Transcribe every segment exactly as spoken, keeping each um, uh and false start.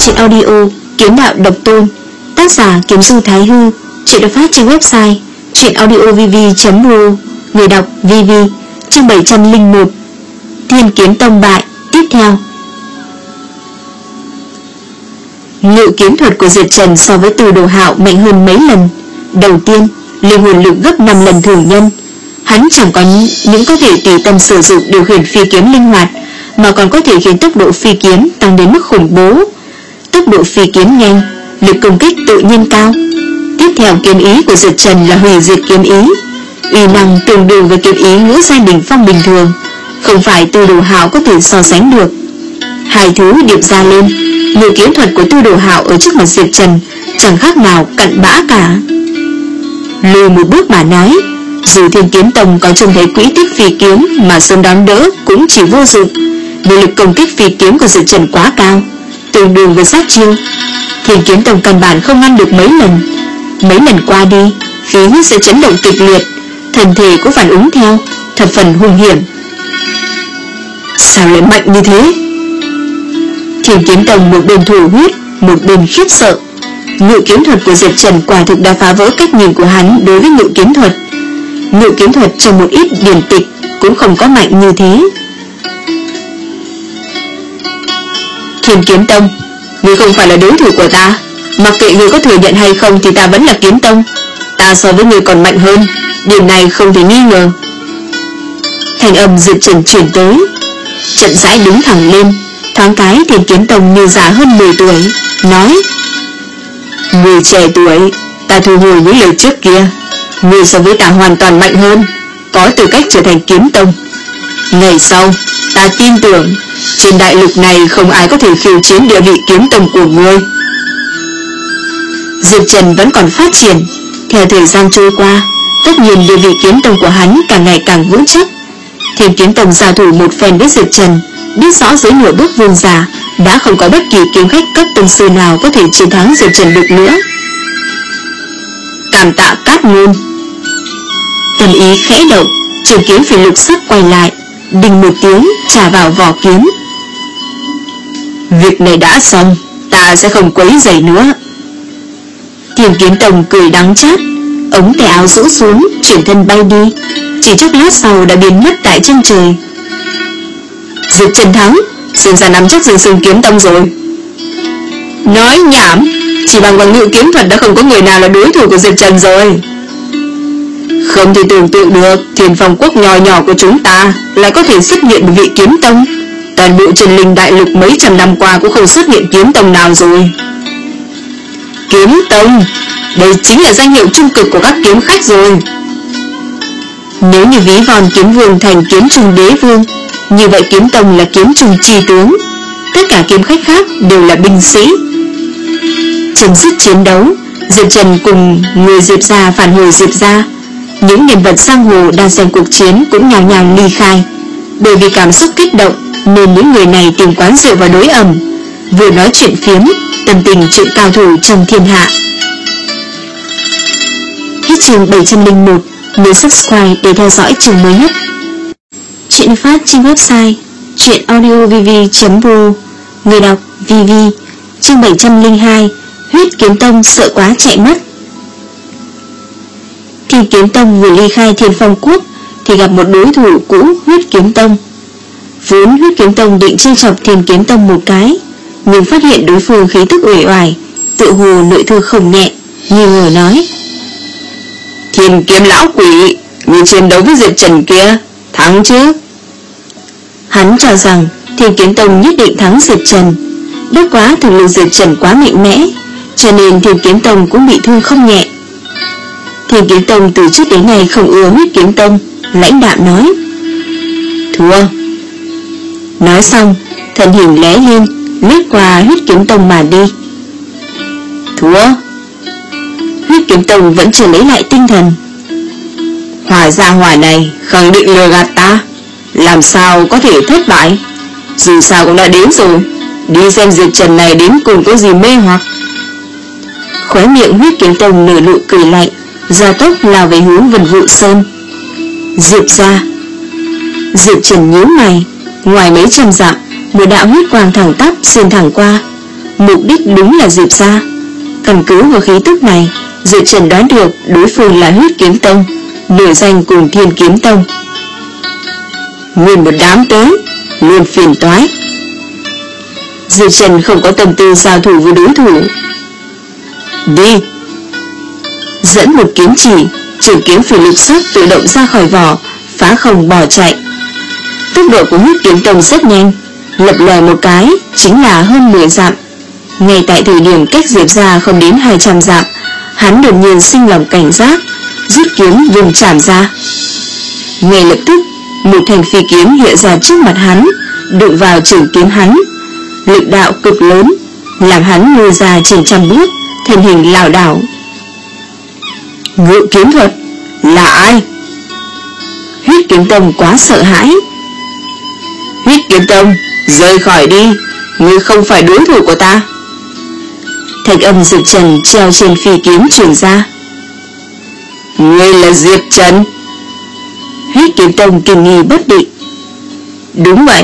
truyện audio Kiếm Đạo Độc Tôn, tác giả Kiếm Du Thái Hư. Truyện được phát trên website truyện audio v v chấm r o, người đọc vê vê. Chương bảy trăm lẻ một, Thiên Kiếm Tông bại. Tiếp theo, ngự kiếm thuật của Diệp Trần so với Từ Đồ Hạo mạnh hơn mấy lần. Đầu tiên, linh hồn lực gấp năm lần thường nhân. Hắn chẳng có những có thể tùy tâm sử dụng điều khiển phi kiếm linh hoạt, mà còn có thể khiến tốc độ phi kiếm tăng đến mức khủng bố. Tốc độ phi kiếm nhanh, lực công kích tự nhiên cao. Tiếp theo, kiếm ý của Diệp Trần là hủy diệt kiếm ý, uy năng tương đương với kiếm ý ngũ giai đỉnh phong bình thường, không phải Tư Đồ Hạo có thể so sánh được. Hai thứ điệp ra lên, ngự kiếm thuật của Tư Đồ Hạo ở trước mặt Diệp Trần chẳng khác nào cặn bã cả. Lùi một bước mà nói, dù Thiên Kiếm Tông có trông thấy quỹ tích phi kiếm mà sớm đón đỡ cũng chỉ vô dụng, vì lực công kích phi kiếm của Diệp Trần quá cao, tương đương với sát chiêu. Thiên Kiếm Tông căn bản không ngăn được mấy lần. Mấy lần qua đi, khí huyết sẽ chấn động kịch liệt, thân thể cũng phản ứng theo, thập phần hung hiểm. Sao lại mạnh như thế? Thiên Kiếm Tông một bên thủ huyết, một bên khiếp sợ. Ngự kiếm thuật của Diệp Trần quả thực đã phá vỡ cách nhìn của hắn đối với ngự kiếm thuật. Ngự kiếm thuật trong một ít điển tịch cũng không có mạnh như thế. Thiên Kiếm Tông, ngươi không phải là đối thủ của ta. Mặc kệ ngươi có thừa nhận hay không thì ta vẫn là Kiếm Tông. Ta so với ngươi còn mạnh hơn, điểm này không thể nghi ngờ. Thành âm Diệp Trần chuyển tới, chậm rãi đứng thẳng lên. Thoáng cái Thiên Kiếm Tông như già hơn mười tuổi, nói: Người trẻ tuổi, ta thu hồi những lời trước kia. Người so với ta hoàn toàn mạnh hơn, có tư cách trở thành Kiếm Tông. Ngày sau, ta tin tưởng trên đại lục này không ai có thể khiêu chiến địa vị Kiếm Tông của ngươi. Diệp Trần vẫn còn phát triển. Theo thời gian trôi qua, tất nhiên địa vị Kiếm Tông của hắn càng ngày càng vững chắc. Thiên Kiếm Tông giao thủ một phen với Diệp Trần, biết rõ dưới nửa bước vương giả đã không có bất kỳ kiếm khách cấp tông sư nào có thể chiến thắng Diệp Trần được nữa. Cảm tạ Cát Ngôn. Tâm ý khẽ động, trường kiếm phi lục sắc quay lại, đinh một tiếng trả vào vỏ kiếm. Việc này đã xong, ta sẽ không quấy rầy nữa. Thiên Kiếm Tông cười đắng chát, ống tay áo rũ xuống, chuyển thân bay đi, chỉ chốc lát sau đã biến mất tại chân trời. Diệp Trần thắng, xem ra nắm chắc Dương Sương Kiếm Tông rồi. Nói nhảm, chỉ bằng bằng ngự kiếm thuật đã không có người nào là đối thủ của Diệp Trần rồi. Không thể tưởng tượng được Thiên Phong Quốc nhỏ nhỏ của chúng ta lại có thể xuất hiện một vị Kiếm Tông. Toàn bộ Trần Linh đại lục mấy trăm năm qua cũng không xuất hiện Kiếm Tông nào rồi. Kiếm Tông, đây chính là danh hiệu trung cực của các kiếm khách rồi. Nếu như ví von Kiếm Vương thành Kiếm Trung Đế Vương, như vậy Kiếm Tông là Kiếm Trung Chi Tướng. Tất cả kiếm khách khác đều là binh sĩ. Chấm dứt chiến đấu, Diệp Trần cùng người Diệp gia phản hồi Diệp gia. Những nhân vật giang hồ đang xem cuộc chiến cũng nhào nhào ly khai. Bởi vì cảm xúc kích động nên những người này tìm quán rượu và đối ẩm, vừa nói chuyện phiếm, tâm tình chuyện cao thủ trong thiên hạ. Hết chương bảy trăm lẻ một. Nhớ subscribe để theo dõi chương mới nhất. Chuyện phát trên website truyện audio v v chấm r o, người đọc vê vê. Chương bảy trăm lẻ hai. Huyết Kiếm Tông sợ quá chạy mất. Thiên Kiếm Tông vừa ly khai Thiên Phong Quốc thì gặp một đối thủ cũ, Huyết Kiếm Tông. Vốn Huyết Kiếm Tông định trêu chọc Thiên Kiếm Tông một cái, nhưng phát hiện đối phương khí tức uể oải, tự hồ nội thương không nhẹ, nghi ngờ nói: Thiên Kiếm lão quỷ, người chiến đấu với Diệp Trần kia thắng chứ? Hắn cho rằng Thiên Kiếm Tông nhất định thắng Diệp Trần. Bất quá thực lực Diệp Trần quá mạnh mẽ, cho nên Thiên Kiếm Tông cũng bị thương không nhẹ. Thiên Kiếm Tông từ trước đến nay không ưa Huyết Kiếm Tông, lãnh đạm nói: Thua. Nói xong, thân hình lóe lên, lướt qua Huyết Kiếm Tông mà đi. Thua. Huyết Kiếm Tông vẫn chưa lấy lại tinh thần. Hỏa gia hỏa này khẳng định lừa gạt ta, làm sao có thể thất bại? Dù sao cũng đã đến rồi, đi xem Diệp Trần này đến cùng có gì mê hoặc. Khóe miệng Huyết Kiếm Tông nở nụ cười lạnh, gia tốc lao về hướng Vân Vũ Sơn. Diệp gia. Diệp Trần nhíu mày, ngoài mấy trăm dặm, một đạo huyết quang thẳng tắp xuyên thẳng qua. Mục đích đúng là Diệp gia. Căn cứ vào khí tức này, Diệp Trần đoán được đối phương là Huyết Kiếm Tông, nổi danh cùng Thiên Kiếm Tông. Nguyên một đám tới, luôn phiền toái. Diệp Trần không có tâm tư giao thủ với đối thủ. Đi. Dẫn một kiếm chỉ, trường kiếm phỉ lục sắc tự động ra khỏi vỏ, phá không bỏ chạy. Tốc độ của Huyết Kiếm Tông rất nhanh, lập lòe một cái chính là hơn mười dặm. Ngay tại thời điểm cách Diệp gia không đến hai trăm dặm, hắn đột nhiên sinh lòng cảnh giác, rút kiếm vùng chạm ra. Ngay lập tức, một thanh phi kiếm hiện ra trước mặt hắn, đụng vào trường kiếm hắn. Lực đạo cực lớn, làm hắn lùi ra trên trăm bước, thân hình lảo đảo. Ngự kiếm thuật là ai? Huyết Kiếm Tông quá sợ hãi. Huyết Kiếm Tông, rời khỏi đi, ngươi không phải đối thủ của ta. Thanh âm Diệp Trần treo trên phi kiếm truyền ra. Ngươi là Diệp Trần? Huyết Kiếm Tông kinh nghi bất định. Đúng vậy.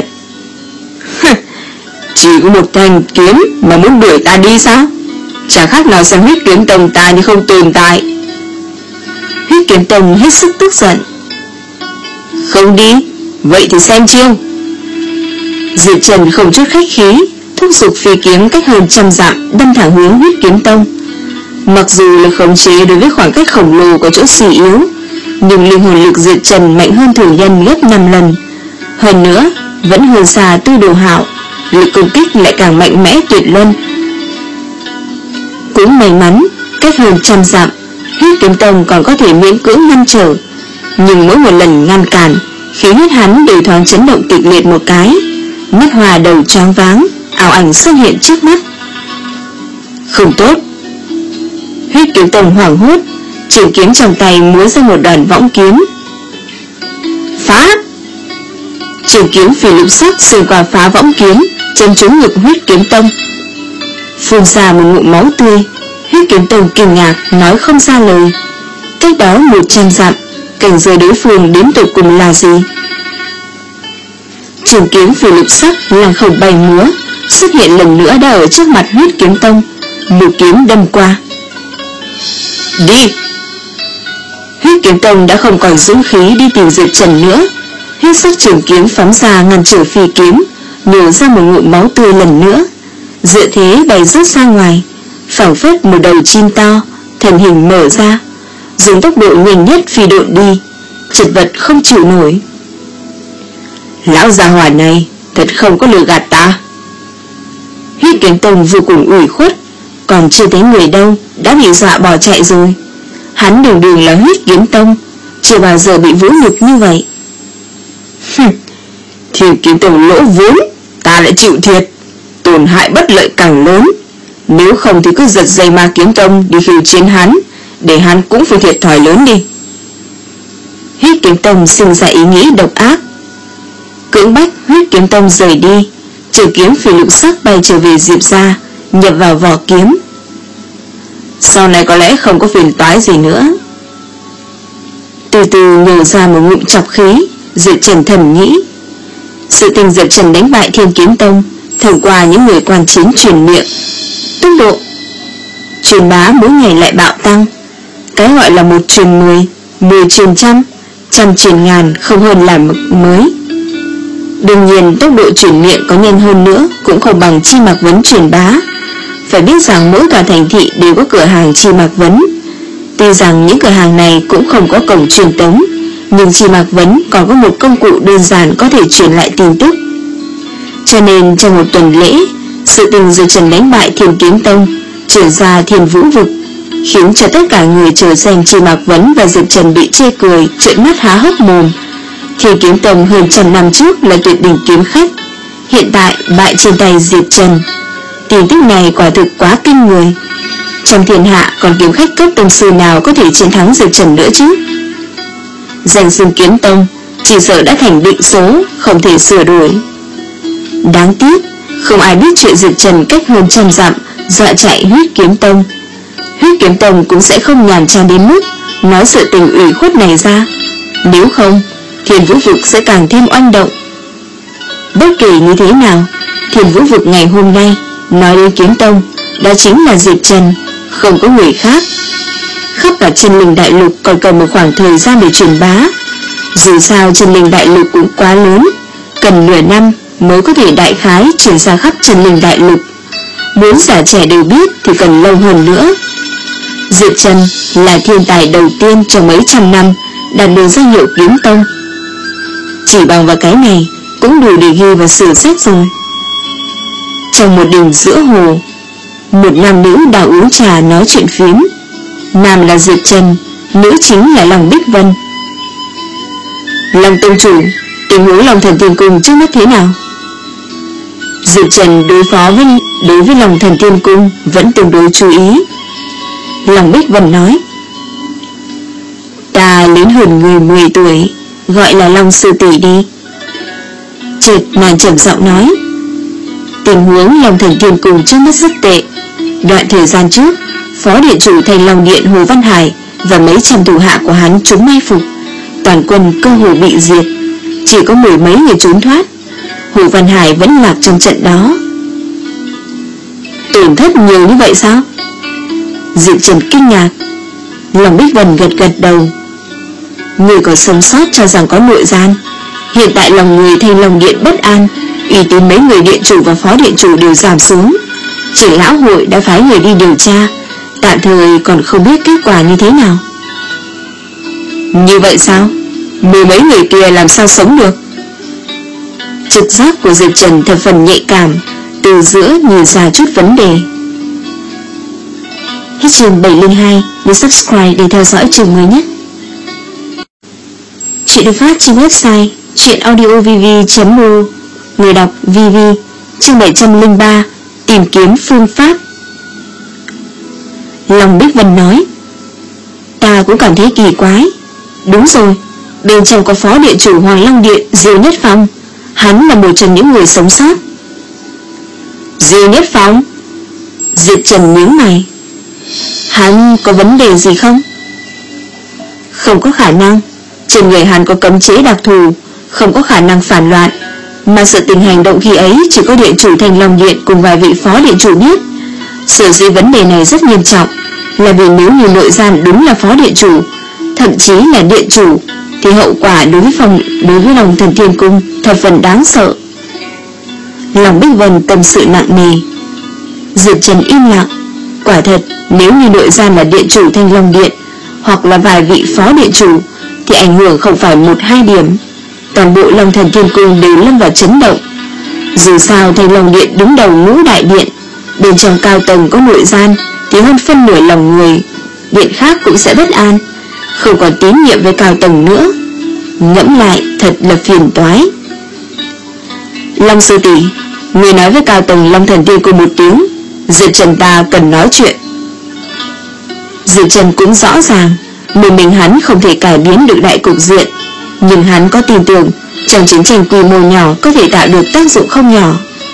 Chỉ có một thanh kiếm mà muốn đuổi ta đi sao? Chẳng khác nào xem Huyết Kiếm Tông ta như không tồn tại. Huyết Kiếm Tông hết sức tức giận. Không đi, vậy thì xem chiêu. Diệp Trần không chút khách khí, thúc giục phi kiếm cách hơn trăm dặm đâm thẳng hướng Huyết Kiếm Tông. Mặc dù là khống chế đối với khoảng cách khổng lồ có chỗ suy yếu, nhưng linh hồn lực Diệp Trần mạnh hơn thường nhân gấp năm lần. Hơn nữa, vẫn hơn xa Tư Đồ Hạo, lực công kích lại càng mạnh mẽ tuyệt luân. Cũng may mắn, cách hơn trăm dặm, Huyết Kiếm Tông còn có thể miễn cưỡng ngăn trở, nhưng mỗi một lần ngăn cản, khí huyết hắn đều thoáng chấn động kịch liệt một cái, mắt hòa đầu choáng váng, ảo ảnh xuất hiện trước mắt. Không tốt. Huyết Kiếm Tông hoảng hốt, trường kiếm trong tay múa ra một đòn võng kiếm. Phá! Trường kiếm phỉ lục sắc xuyên qua phá võng kiếm, chém trúng ngực Huyết Kiếm Tông. Phun ra một ngụm máu tươi. Huyết Kiếm Tông kinh ngạc nói không ra lời. Cách đó một trăm dặm, cảnh giới đối phương đến tột cùng là gì? Trường kiếm phỉ lục sắc lăng không bay múa, xuất hiện lần nữa đã ở trước mặt Huyết Kiếm Tông, một kiếm đâm qua. Đi! Huyết Kiếm Tông đã không còn dũng khí đi tìm Diệp Trần nữa. Huyết sắc trường kiếm phóng ra ngăn trở phi kiếm, nhổ ra một ngụm máu tươi lần nữa, dựa thế bay rớt ra ngoài, phảng phất một đầu chim to, thân hình mở ra, dùng tốc độ nhanh nhất phi độn đi, chật vật không chịu nổi. Lão già hỏa này thật không có lừa gạt ta. Huyết Kiếm Tông vô cùng ủy khuất, còn chưa thấy người đâu đã bị dọa bỏ chạy rồi. Hắn đường đường là Huyết Kiếm Tông, chưa bao giờ bị vũ nhục như vậy. Thiên Kiếm Tông lỗ vốn, ta lại chịu thiệt, tổn hại bất lợi càng lớn. Nếu không thì cứ giật dây Ma Kiếm Tông đi khiêu chiến hắn, để hắn cũng phải thiệt thòi lớn đi. Huyết Kiếm Tông sinh ra ý nghĩ độc ác, cưỡng bách Huyết Kiếm Tông rời đi. Trường kiếm phỉ lục sắc bay trở về Diệp gia, nhập vào vỏ kiếm. Sau này có lẽ không có phiền toái gì nữa. Từ từ nhổ ra một ngụm chọc khí, Diệp Trần thầm nghĩ. Sự tình Diệp Trần đánh bại Thiên Kiếm Tông thông qua những người quan chiến truyền miệng, tốc độ truyền bá mỗi ngày lại bạo tăng. Cái gọi là một truyền mười, mười truyền trăm, trăm truyền ngàn, không hơn là mới. Đương nhiên tốc độ truyền miệng có nhanh hơn nữa cũng không bằng Chi Mạc Vấn truyền bá. Phải biết rằng mỗi tòa thành thị đều có cửa hàng Chi Mạc Vấn. Tuy rằng những cửa hàng này cũng không có cổng truyền tống, nhưng Chi Mạc Vấn còn có một công cụ đơn giản có thể truyền lại tin tức. Cho nên trong một tuần lễ, sự tình Diệp Trần đánh bại Thiên Kiếm Tông chuyển ra Thiên Vũ Vực, khiến cho tất cả người chờ xem Chi Mạc Vấn và Diệp Trần bị chê cười, trợn mắt há hốc mồm. Thiên Kiếm Tông hơn trăm năm trước là tuyệt đỉnh kiếm khách, hiện tại bại trên tay Diệp Trần. Tin tức này quả thực quá kinh người. Trong thiên hạ còn kiếm khách cấp tông sư nào có thể chiến thắng Diệp Trần nữa chứ? Danh xưng Kiếm Tông chỉ sợ đã thành định số, không thể sửa đổi. Đáng tiếc không ai biết chuyện Diệp Trần cách hơn trăm dặm dọa chạy Huyết Kiếm Tông. Huyết Kiếm Tông cũng sẽ không nhàm chán đến mức nói sự tình ủy khuất này ra. Nếu không, Thiên Vũ Vực sẽ càng thêm oanh động. Bất kể như thế nào, Thiên Vũ Vực ngày hôm nay Nói đến kiếm tông, đó chính là Diệp Trần, không có người khác. Khắp cả Chân Linh Đại Lục còn cần một khoảng thời gian để truyền bá. Dù sao Chân Linh Đại Lục cũng quá lớn, cần nửa năm mới có thể đại khái truyền ra khắp Chân Linh Đại Lục. Muốn già trẻ đều biết thì cần lâu hơn nữa. Diệp Trần là thiên tài đầu tiên trong mấy trăm năm đạt được danh hiệu kiếm tông. Chỉ bằng vào cái này cũng đủ để ghi vào sử sách rồi. Trong một đình giữa hồ, một nam nữ đang uống trà nói chuyện phiếm. Nam là Diệp Trần, nữ chính là Long Bích Vân. Long tông chủ, tình huống Long Thần Tiên Cung trước mắt thế nào? Diệp Trần đối phó với đối với Long Thần Tiên Cung vẫn tương đối chú ý. Long Bích Vân nói: Ta lớn hơn người mười tuổi, gọi là Long sư tỷ đi. Chợt nàng trầm giọng nói: Tình huống Long Thần Tiên Cung trước mắt rất tệ. Đoạn thời gian trước, phó điện chủ Thành Long Điện Hồ Văn Hải và mấy trăm thủ hạ của hắn trúng mai phục, toàn quân cơ hồ bị diệt, chỉ có mười mấy người trốn thoát. Hồ Văn Hải vẫn lạc trong trận đó. Tổn thất nhiều như vậy sao? Diệp Trần kinh ngạc. Long Bích Vân gật gật đầu. Người còn sống sót cho rằng có nội gian. Hiện tại lòng người Thành Long Điện bất an, uy tín mấy người điện chủ và phó điện chủ đều giảm xuống. Trưởng lão hội đã phái người đi điều tra, tạm thời còn không biết kết quả như thế nào. Như vậy sao? Mười mấy người kia làm sao sống được? Trực giác của Diệp Trần thật phần nhạy cảm, từ giữa nhìn ra chút vấn đề. Hết chương bảy không hai, nhấn subscribe để theo dõi chương mới nhất. Chuyện được phát trên website chuyenaudiovv chấm mo. Người đọc vê vê. Chương bảy trăm lẻ ba, tìm kiếm phương pháp. Long Bích Vân nói: Ta cũng cảm thấy kỳ quái. Đúng rồi, bên trong có phó điện chủ Hoàng Long Điện Diêu Nhất Phong, hắn là một trong những người sống sót. Diêu Nhất Phong? Diệp Trần nhíu mày. Hắn có vấn đề gì không? Không có khả năng. Trên người hắn có cấm chế đặc thù, không có khả năng phản loạn. Mà sự tình hành động khi ấy chỉ có điện chủ Thành Long Điện cùng vài vị phó điện chủ biết. Sở dĩ vấn đề này rất nghiêm trọng là vì nếu như nội gian đúng là phó điện chủ, thậm chí là điện chủ, thì hậu quả đối với phòng đối với Long Thần Tiên Cung thật phần đáng sợ. Long Bích Vân tâm sự nặng nề. Diệp Trần im lặng. Quả thật, nếu như nội gian là điện chủ Thanh Long Điện hoặc là vài vị phó điện chủ thì ảnh hưởng không phải một hai điểm, toàn bộ Long Thần Tiên Cung đều lâm vào chấn động. Dù sao Thanh Long Điện đứng đầu ngũ đại điện, bên trong cao tầng có nội gian thì hơn phân nửa lòng người điện khác cũng sẽ bất an, không còn tín nhiệm với cao tầng nữa. Ngẫm lại thật là phiền toái. Long sư tỷ, người nói với cao tầng Long Thần Tiên Cung một tiếng, Diệp Trần ta cần nói chuyện. Diệp Trần cũng rõ ràng một mình hắn không thể cải biến được đại cục diện, nhưng hắn có tin tưởng trong chiến tranh quy mô nhỏ có thể tạo được tác dụng không nhỏ.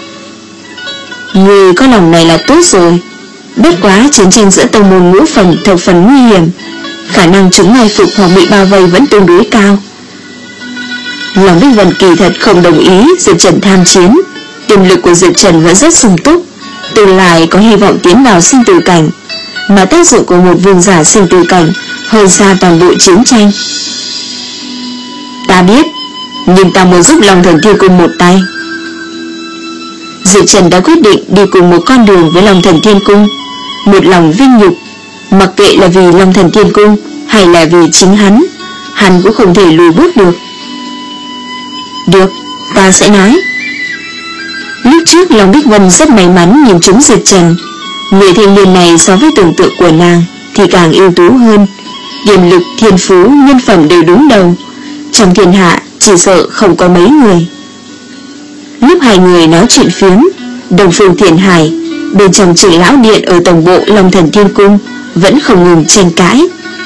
Người có lòng này là tốt rồi. Bất quá chiến tranh giữa tông môn ngũ phần thập phần nguy hiểm, khả năng chúng mai phục hoặc bị bao vây vẫn tương đối cao. Long Bích Vân kỳ thật không đồng ý Diệp Trần tham chiến. Tiềm lực của Diệp Trần vẫn rất sung túc, tương lai có hy vọng tiến vào sinh tử cảnh, mà tác dụng của một vương giả sinh tử cảnh hơn xa toàn bộ chiến tranh. Ta biết, nhưng ta muốn giúp Long Thần Tiên Cung một tay. Diệp Trần đã quyết định đi cùng một con đường với Long Thần Tiên Cung, một lòng vinh nhục, mặc kệ là vì Long Thần Tiên Cung hay là vì chính hắn, hắn cũng không thể lùi bước được. Được, ta sẽ nói. Lúc trước Long Bích Vân rất may mắn nhìn trúng Diệp Trần. Người thanh niên này so với tưởng tượng của nàng thì càng ưu tú hơn, điểm lực, thiên phú, nhân phẩm đều đúng đầu. Trong thiên hạ chỉ sợ không có mấy người. Lúc hai người nói chuyện phiếm, Đông Phương Thiền Hải bên trong trưởng lão điện ở tổng bộ Long Thần Tiên Cung vẫn không ngừng tranh cãi.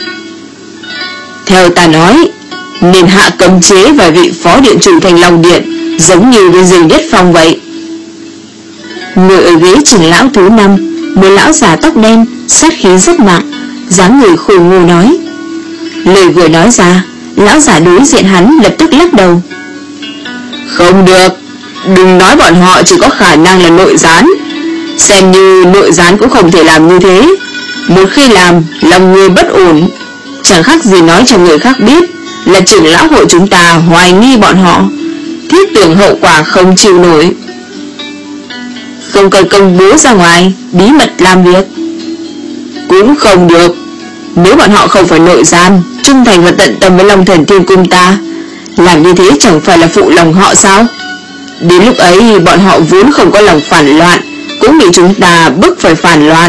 Theo ta nói, nên hạ cấm chế vài vị phó điện chủ Thành Long Điện, giống như với Diêu Nhất Phong vậy. Người ở ghế trưởng lão thứ năm, một lão già tóc đen, sát khí rất nặng, dáng người khôi ngô nói. Lời vừa nói ra, lão già đối diện hắn lập tức lắc đầu. Không được, đừng nói bọn họ chỉ có khả năng là nội gián. Xem như nội gián cũng không thể làm như thế. Một khi làm, lòng người bất ổn, chẳng khác gì nói cho người khác biết là trưởng lão hội chúng ta hoài nghi bọn họ, thiết tưởng hậu quả không chịu nổi. Không cần công bố ra ngoài, bí mật làm việc. Cũng không được. Nếu bọn họ không phải nội gian, trung thành và tận tâm với Long Thần Thiên Cung ta, làm như thế chẳng phải là phụ lòng họ sao? Đến lúc ấy bọn họ vốn không có lòng phản loạn, cũng bị chúng ta bức phải phản loạn.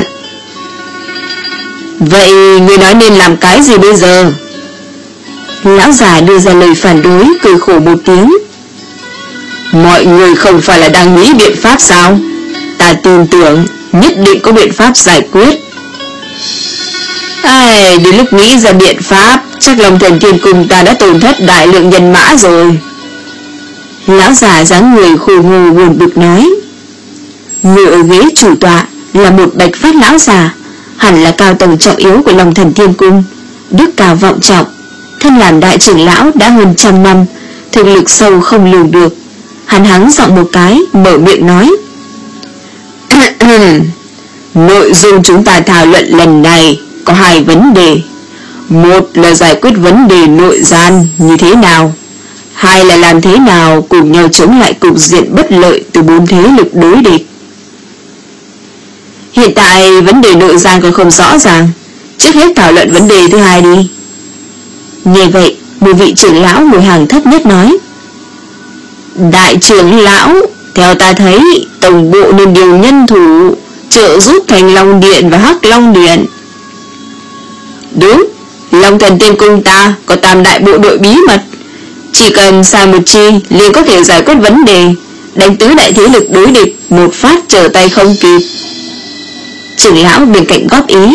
Vậy người nói nên làm cái gì bây giờ? Lão già đưa ra lời phản đối, cười khổ một tiếng. Mọi người không phải là đang nghĩ biện pháp sao? Ta tin tưởng nhất định có biện pháp giải quyết. Ai, đến lúc nghĩ ra biện pháp, chắc Long Thần Thiên Cung ta đã tổn thất đại lượng nhân mã rồi. Lão già dáng người khôi ngô buồn bực nói. Người ở ghế chủ tọa là một bạch phát lão già, hẳn là cao tầng trọng yếu của Long Thần Thiên Cung, đức cao vọng trọng, thân làm đại trưởng lão đã hơn trăm năm, thực lực sâu không lường được. Hắn hắng giọng một cái, mở miệng nói. Nội dung chúng ta thảo luận lần này có hai vấn đề. Một là giải quyết vấn đề nội gian như thế nào, hai là làm thế nào cùng nhau chống lại cục diện bất lợi từ bốn thế lực đối địch. Hiện tại vấn đề nội gian còn không rõ ràng, trước hết thảo luận vấn đề thứ hai đi. Nghe vậy, một vị trưởng lão ngồi hàng thấp nhất nói. Đại trưởng lão, theo ta thấy tổng bộ nên điều nhân thủ trợ giúp Thành Long Điện và Hắc Long Điện. Đúng, Long Thần Tiên Cung ta có tam đại bộ đội bí mật, chỉ cần sai một chi liền có thể giải quyết vấn đề, đánh tứ đại thế lực đối địch một phát trở tay không kịp. Trưởng lão bên cạnh góp ý.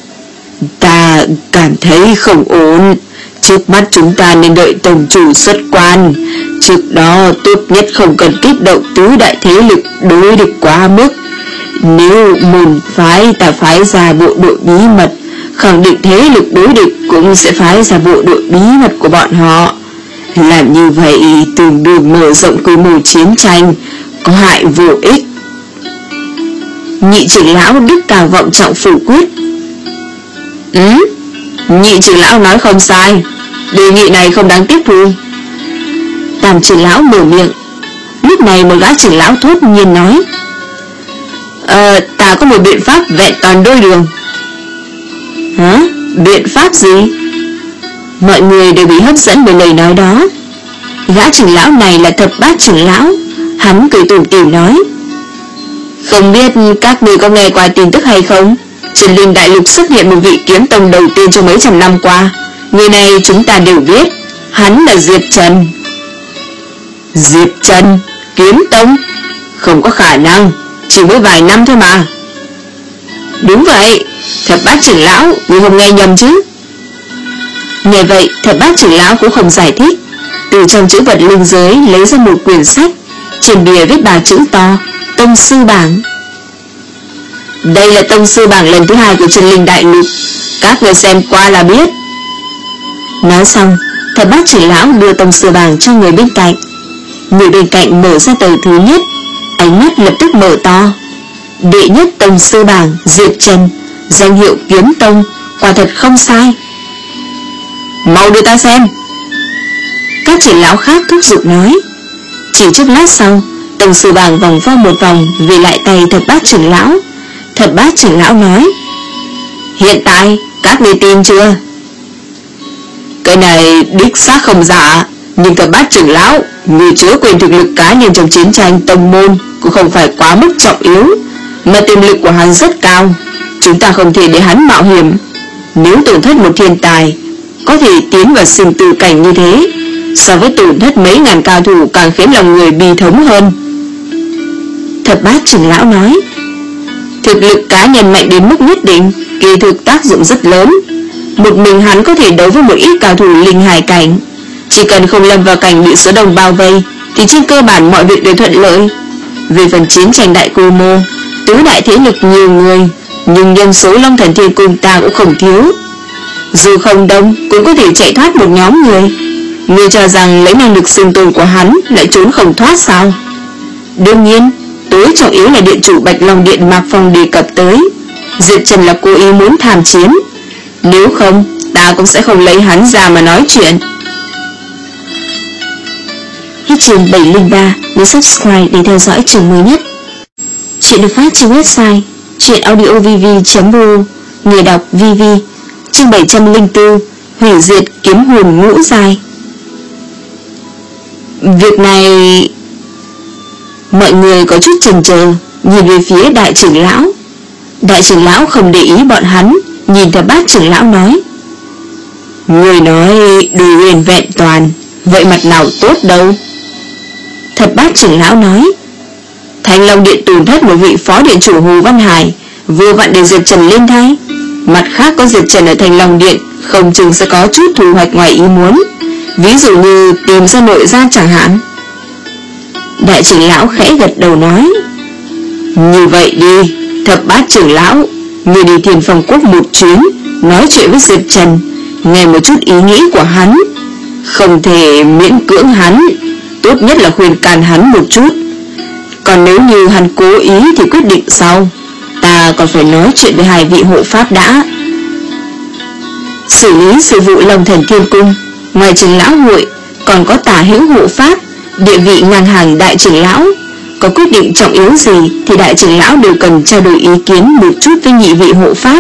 Ta cảm thấy không ổn. Trước mắt chúng ta nên đợi tổng chủ xuất quan. Trước đó tốt nhất không cần kích động tứ đại thế lực đối địch quá mức. Nếu môn phái ta phái ra bộ đội bí mật, khẳng định thế lực đối địch cũng sẽ phái ra bộ đội bí mật của bọn họ. Làm như vậy tương đương mở rộng quy mô chiến tranh, có hại vô ích. Nhị trưởng lão đức cao vọng trọng phủ quyết. Ừ, nhị trưởng lão nói không sai, đề nghị này không đáng tiếp thu. Tam trưởng lão mở miệng. Lúc này một gã trưởng lão thốt nhiên nói. Ờ, ta có một biện pháp vẹn toàn đôi đường. Hả? Biện pháp gì? Mọi người đều bị hấp dẫn bởi lời nói đó. Gã trưởng lão này là Thập Bát trưởng lão. Hắn cười tủm tỉm nói. Không biết các ngươi có nghe qua tin tức hay không? Trên Linh Đại Lục xuất hiện một vị kiếm tông đầu tiên trong mấy trăm năm qua. Người này chúng ta đều biết, hắn là Diệp Trần. Diệp Trần? Kiếm tông? Không có khả năng, chỉ mới vài năm thôi mà. Đúng vậy, Thập Bát trưởng lão, ngươi không nghe nhầm chứ? Nghe vậy, Thập Bát trưởng lão cũng không giải thích. Từ trong chữ vật linh giới lấy ra một quyển sách, trên bìa viết ba chữ to: Tông sư bảng. Đây là tông sư bảng lần thứ hai của Chân Linh Đại Lục, các người xem qua là biết. Nói xong, Thập Bát trưởng lão đưa tông sư bảng cho người bên cạnh. Người bên cạnh mở ra tờ thứ nhất, ánh mắt lập tức mở to. Đệ nhất tông sư bảng Diệp Trần, danh hiệu kiếm tông, quả thật không sai. Mau đưa ta xem. Các trưởng lão khác thúc giục nói. Chỉ chốc lát sau, tông sư bảng vòng vo một vòng về lại tay Thập Bát trưởng lão. Thập Bát trưởng lão nói. Hiện tại các ngươi tin chưa? Cái này đích xác không giả, nhưng Thập Bát trưởng lão, người chứa quyền thực lực cá nhân trong chiến tranh tông môn cũng không phải quá mức trọng yếu, mà tiềm lực của hắn rất cao. Chúng ta không thể để hắn mạo hiểm. Nếu tổn thất một thiên tài có thể tiến vào sinh tử cảnh như thế, so với tổn thất mấy ngàn cao thủ càng khiến lòng người bi thống hơn. Thập Bát trưởng lão nói. Thực lực cá nhân mạnh đến mức nhất định, kỳ thực tác dụng rất lớn. Một mình hắn có thể đấu với một ít cao thủ linh hải cảnh. Chỉ cần không lâm vào cảnh bị số đông bao vây thì trên cơ bản mọi việc đều thuận lợi. Về phần chiến tranh đại quy mô, tứ đại thế lực nhiều người, nhưng nhân số Long Thần Thiên Cung ta cũng không thiếu. Dù không đông cũng có thể chạy thoát một nhóm người. Ngươi cho rằng lấy năng lực sinh tồn của hắn lại trốn không thoát sao? Đương nhiên, tối trọng yếu là điện chủ Bạch Long Điện Mạc Phong đề cập tới. Diệp Trần là cố ý muốn tham chiến, nếu không ta cũng sẽ không lấy hắn ra mà nói chuyện. Hết chương bảy không ba, nhớ subscribe để theo dõi chương mới nhất. Chuyện được phát trên website truyệnaudiovv chấm r o, người đọc vê vê. Chương bảy trăm lẻ bốn, hủy diệt kiếm hồn ngũ giai. Việc này... Mọi người có chút chần chờ, nhìn về phía đại trưởng lão. Đại trưởng lão không để ý bọn hắn, nhìn Thập Bát trưởng lão nói: người nói đùi huyền vẹn toàn, vậy mặt nào tốt đâu? Thập Bát trưởng lão nói: Thanh Long Điện tổn thất một vị phó điện chủ Hồ Văn Hải, vừa vặn để Diệp Trần lên thay. Mặt khác có Diệp Trần ở Thanh Long Điện, không chừng sẽ có chút thu hoạch ngoài ý muốn, ví dụ như tìm ra nội gian chẳng hạn. Đại trưởng lão khẽ gật đầu nói: như vậy đi, Thập Bát trưởng lão, người đi Thiên Phong Quốc một chuyến, nói chuyện với Diệp Trần, nghe một chút ý nghĩ của hắn. Không thể miễn cưỡng hắn, tốt nhất là khuyên can hắn một chút. Còn nếu như hắn cố ý thì quyết định sau. Ta còn phải nói chuyện với hai vị hộ pháp đã. Xử lý sự vụ Long Thần Thiên Cung, ngoài trưởng lão hội còn có Tả Hữu hộ pháp, địa vị ngang hàng đại trưởng lão. Có quyết định trọng yếu gì thì đại trưởng lão đều cần trao đổi ý kiến một chút với nhị vị hộ pháp.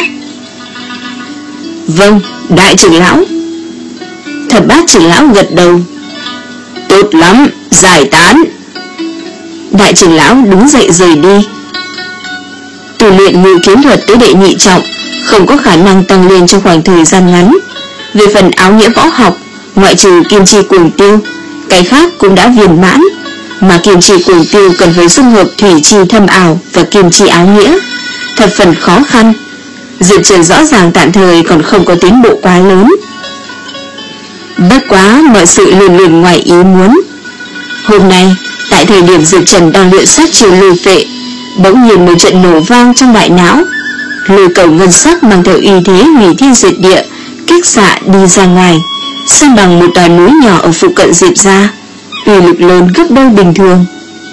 Vâng, đại trưởng lão. Thập Bát trưởng lão gật đầu. Tốt lắm, giải tán. Đại trưởng lão đứng dậy rời đi. Tu luyện ngự kiếm thuật tới đệ nhị trọng, không có khả năng tăng lên trong khoảng thời gian ngắn. Về phần áo nghĩa võ học, ngoại trừ kim chi cuồng tiêu, cái khác cũng đã viên mãn. Mà kim chi cuồng tiêu cần phải dung hợp thủy chi thâm ảo và kim chi áo nghĩa, thập phần khó khăn. Diệp Trần rõ ràng tạm thời còn không có tiến bộ quá lớn. Bất quá mọi sự luôn luôn ngoài ý muốn. Hôm nay, tại thời điểm Diệp Trần đang luyện sát chiêu lôi phệ, bỗng nhiên một trận nổ vang trong đại não. Lôi cầu ngân sắc mang theo uy thế hủy thiên diệt địa, kích xạ đi ra ngoài, san bằng một tòa núi nhỏ ở phụ cận Diệp gia, uy lực lớn gấp đôi bình thường.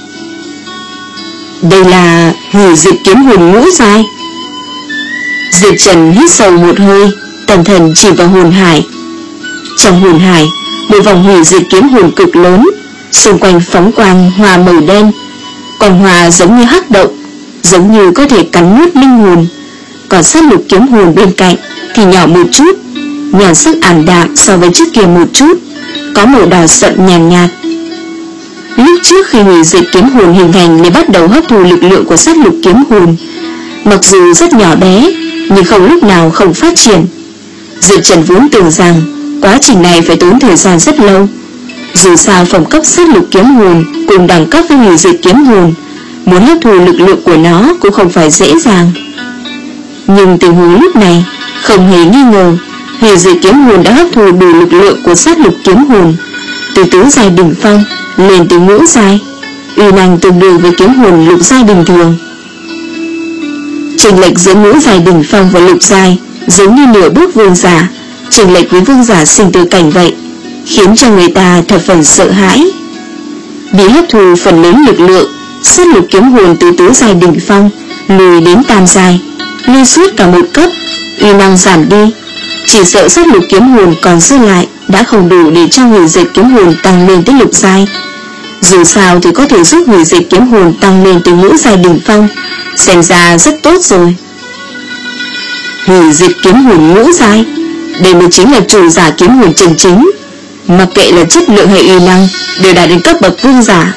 Đây là hủy diệt kiếm hồn ngũ giai. Diệp Trần hít sâu một hơi, tâm thần chìm vào hồn hải. Trong hồn hải, một vòng hủy diệt kiếm hồn cực lớn, xung quanh phóng quang hòa màu đen. Quang hòa giống như hắc động, giống như có thể cắn nuốt linh hồn. Còn sát lục kiếm hồn bên cạnh thì nhỏ một chút, nhan sắc ảm đạm so với trước kia một chút, có màu đỏ sậm nhàn nhạt, nhạt. Lúc trước khi hủy diệt kiếm hồn hình thành liền bắt đầu hấp thu lực lượng của sát lục kiếm hồn, mặc dù rất nhỏ bé nhưng không lúc nào không phát triển. Diệp Trần vốn tưởng rằng quá trình này phải tốn thời gian rất lâu. Dù sao phẩm cấp sát lục kiếm hồn cùng đẳng cấp với hủy diệt kiếm hồn, muốn hấp thu lực lượng của nó cũng không phải dễ dàng. Nhưng tình huống lúc này không hề nghi ngờ, hủy diệt kiếm hồn đã hấp thu đủ lực lượng của sát lục kiếm hồn, từ tứ giai đỉnh phong lên tới ngũ giai, uy năng tương đương với kiếm hồn lục giai bình thường. Chênh lệch giữa ngũ giai đỉnh phong và lục giai giống như nửa bước vương giả, chênh lệch với vương giả sinh tử cảnh vậy, khiến cho người ta thập phần sợ hãi. Bị hấp thu phần lớn lực lượng, sát lục kiếm hồn từ tứ giai đỉnh phong lùi đến tam giai, lùi suốt cả một cấp, uy năng giảm đi. Chỉ sợ sát lục kiếm hồn còn dư lại đã không đủ để cho hủy diệt kiếm hồn tăng lên tới lục giai. Dù sao thì có thể giúp hủy diệt kiếm hồn tăng lên từ ngũ giai đỉnh phong, xem ra rất tốt rồi. Hủy diệt kiếm hồn ngũ giai, đây mới chính là chủ giả kiếm hồn chân chính, mặc kệ là chất lượng hay uy năng đều đạt đến cấp bậc vương giả.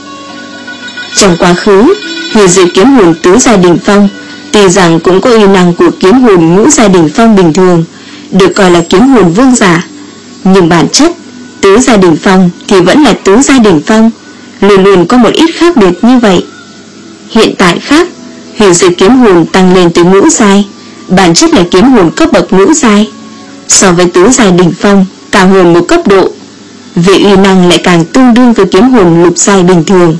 Trong quá khứ, hủy diệt kiếm hồn tứ giai đỉnh phong tuy rằng cũng có uy năng của kiếm hồn ngũ giai đỉnh phong bình thường, được coi là kiếm hồn vương giả, nhưng bản chất tứ giai đỉnh phong thì vẫn là tứ giai đỉnh phong, luôn luôn có một ít khác biệt như vậy. Hiện tại khác, hủy diệt kiếm hồn tăng lên từ ngũ giai, bản chất là kiếm hồn cấp bậc ngũ giai, so với tứ giai đỉnh phong cao hơn một cấp độ, về uy năng lại càng tương đương với kiếm hồn lục giai bình thường.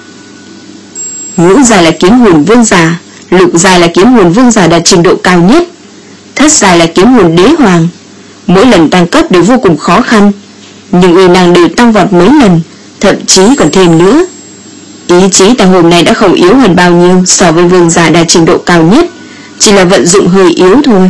Ngũ giai là kiếm hồn vương giả, lục giai là kiếm hồn vương giả đạt trình độ cao nhất, thất giai là kiếm hồn đế hoàng. Mỗi lần tăng cấp đều vô cùng khó khăn, nhưng uy năng đều tăng vọt mấy lần, thậm chí còn thêm nữa. Ý chí ta hôm nay đã không yếu hơn bao nhiêu so với vương giả đạt trình độ cao nhất, chỉ là vận dụng hơi yếu thôi.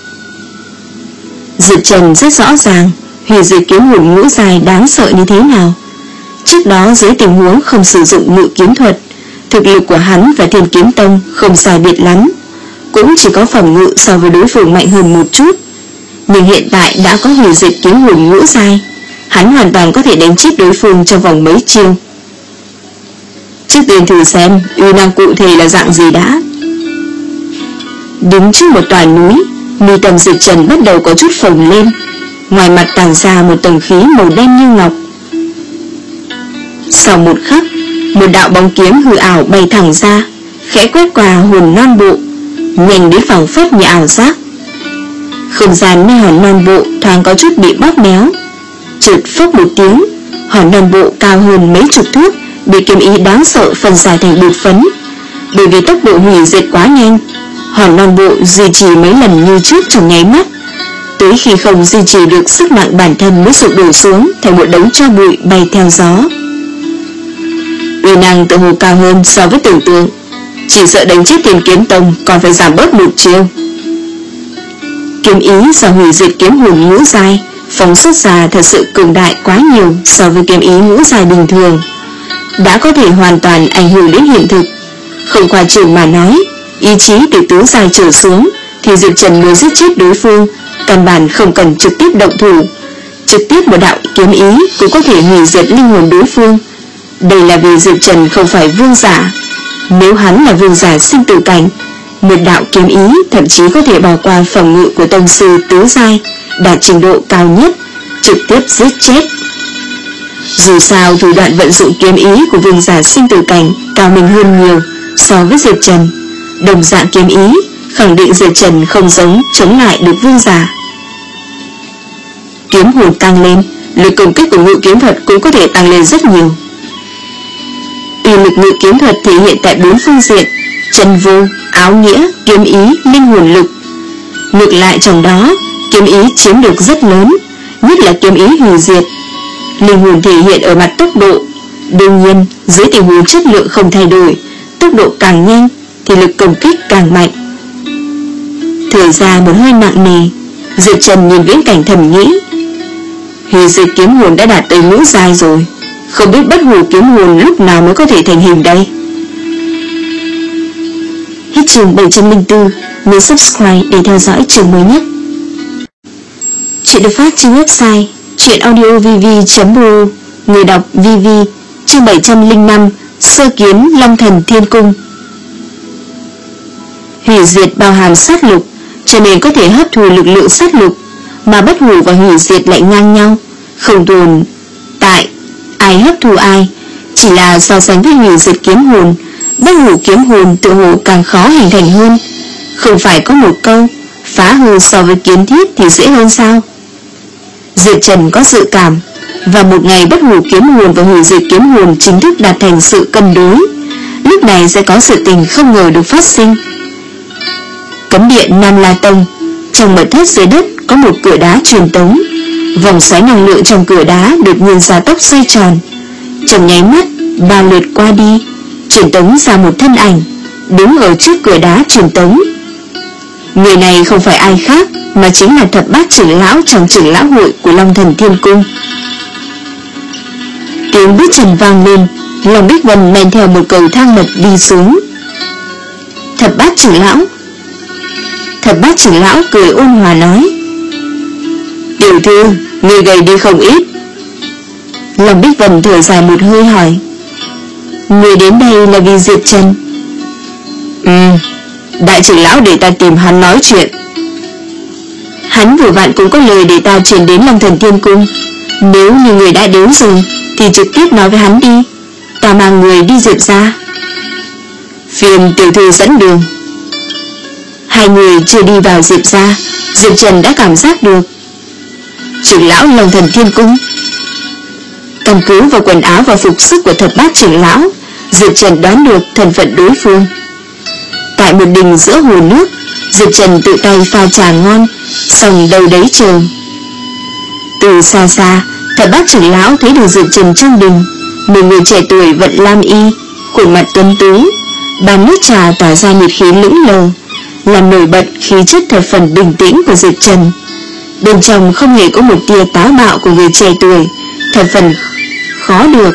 Diệp Trần rất rõ ràng hủy diệt kiếm hồn ngũ giai đáng sợ như thế nào. Trước đó dưới tình huống không sử dụng ngự kiếm thuật, thực lực của hắn và Thiên Kiếm Tông không sai biệt lắm, cũng chỉ có phòng ngự so với đối phương mạnh hơn một chút. Nhưng hiện tại đã có hủy diệt kiếm hồn ngũ giai, hắn hoàn toàn có thể đánh chết đối phương trong vòng mấy chiêu. Trước tiên thử xem uy năng cụ thể là dạng gì đã. Đứng trước một tòa núi, mi tâm Diệp Trần bắt đầu có chút phồng lên, ngoài mặt tản ra một tầng khí màu đen như ngọc. Sau một khắc, một đạo bóng kiếm hư ảo bay thẳng ra, khẽ quét qua hồn non bộ, nhanh đến phảng phất như ảo giác. Không gian nơi hòn non bộ thoáng có chút bị bóp méo. Chợt phốc một tiếng, hòn non bộ cao hơn mấy chục thước bị kiếm ý đáng sợ phân giải thành bột phấn. Bởi vì tốc độ hủy diệt quá nhanh, hòn non bộ duy trì mấy lần như trước trong nháy mắt, tới khi không duy trì được sức mạnh bản thân mới sụp đổ xuống thành một đống tro bụi bay theo gió. Uy năng tự hồ cao hơn so với tưởng tượng, chỉ sợ đánh chết Thiên Kiếm Tông còn phải giảm bớt một chiêu. Kiếm ý do hủy diệt kiếm hồn ngũ giai phóng xuất ra thật sự cường đại quá nhiều so với kiếm ý ngũ giai bình thường, đã có thể hoàn toàn ảnh hưởng đến hiện thực. Không qua trường mà nói, ý chí từ tứ giai trở xuống thì Diệp Trần muốn giết chết đối phương căn bản không cần trực tiếp động thủ, trực tiếp một đạo kiếm ý cũng có thể hủy diệt linh hồn đối phương. Đây là vì Diệp Trần không phải vương giả. Nếu hắn là vương giả sinh tử cảnh, một đạo kiếm ý thậm chí có thể bỏ qua phòng ngự của tông sư tứ giai đạt trình độ cao nhất, trực tiếp giết chết. Dù sao thủ đoạn vận dụng kiếm ý của vương giả sinh tử cảnh cao mình hơn nhiều so với Diệp Trần. Đồng dạng kiếm ý khẳng định Diệp Trần không giống chống lại được vương giả. Kiếm hồn tăng lên, lực công kích của ngự kiếm thuật cũng có thể tăng lên rất nhiều. Uy lực ngự kiếm thuật thể hiện tại bốn phương diện: chân vô, áo nghĩa, kiếm ý, linh hồn lực. Ngược lại trong đó, kiếm ý chiếm được rất lớn, nhất là kiếm ý hủy diệt. Linh hồn thể hiện ở mặt tốc độ. Đương nhiên, dưới tình huống chất lượng không thay đổi, tốc độ càng nhanh thì lực công kích càng mạnh. Thở ra một hơi nặng nề, Diệp Trần nhìn viễn cảnh thầm nghĩ, hủy diệt kiếm hồn đã đạt tới ngũ giai rồi, không biết bất hủ kiếm hồn lúc nào mới có thể thành hình đây. Hết chương bảy trăm lẻ bốn, nhớ subscribe để theo dõi chương mới nhất. Chuyện được phát trên website truyệnaudiovv chấm r o, người đọc vê vê. Chương bảy trăm lẻ năm, sơ kiến Long Thần Thiên Cung. Hủy diệt bao hàm sát lục, cho nên có thể hấp thu lực lượng sát lục, mà bất hủ và hủy diệt lại ngang nhau, không tồn tại ai hấp thu ai. Chỉ là so sánh với hủy diệt kiếm hồn, bất hủ kiếm hồn tự hồ càng khó hình thành hơn. Không phải có một câu phá hư so với kiến thiết thì dễ hơn sao? Diệp Trần có dự cảm, và một ngày bất hủ kiếm hồn và hủy diệt kiếm hồn chính thức đạt thành sự cân đối, lúc này sẽ có sự tình không ngờ được phát sinh. Cấm điện Nam La Tông, trong mật thất dưới đất có một cửa đá truyền tống. Vòng xoáy năng lượng trong cửa đá đột nhiên gia tốc xoay tròn, trong nháy mắt ba lượt qua đi, truyền tống ra một thân ảnh đứng ở trước cửa đá truyền tống. Người này không phải ai khác mà chính là thập bát trưởng lão trong trưởng lão hội của Long Thần Thiên Cung. Tiếng bước chân vang lên, Long Bích Vân men theo một cầu thang mật đi xuống. Thập bát trưởng lão. Thập bát trưởng lão cười ôn hòa nói, tiểu thư, người gầy đi không ít. Long Bích Vân thở dài một hơi hỏi, người đến đây là vì Diệp Trần? Ừ, đại trưởng lão để ta tìm hắn nói chuyện. Hắn vừa vặn cũng có lời để ta chuyển đến Long Thần Thiên Cung. Nếu như người đã đến rồi thì trực tiếp nói với hắn đi, ta mang người đi Diệp ra. Phiền tiểu thư dẫn đường. Hai người chưa đi vào Diệp ra, Diệp Trần đã cảm giác được trưởng lão Long Thần Thiên Cung. Căn cứ vào quần áo và phục sức của thập bát trưởng lão, Diệp Trần đoán được thân phận đối phương. Tại một đình giữa hồ nước, Diệp Trần tự tay pha trà ngon, xong đâu đấy chờ. Từ xa xa, thập bát trưởng lão thấy được Diệp Trần trong đình. Một người trẻ tuổi vận lam y, khuôn mặt tuấn tú, bàn nước trà tỏa ra nhiệt khí lững lờ, làm nổi bật khí chất thập phần bình tĩnh của Diệp Trần. Bên trong không hề có một tia táo bạo của người trẻ tuổi, thập phần khó được.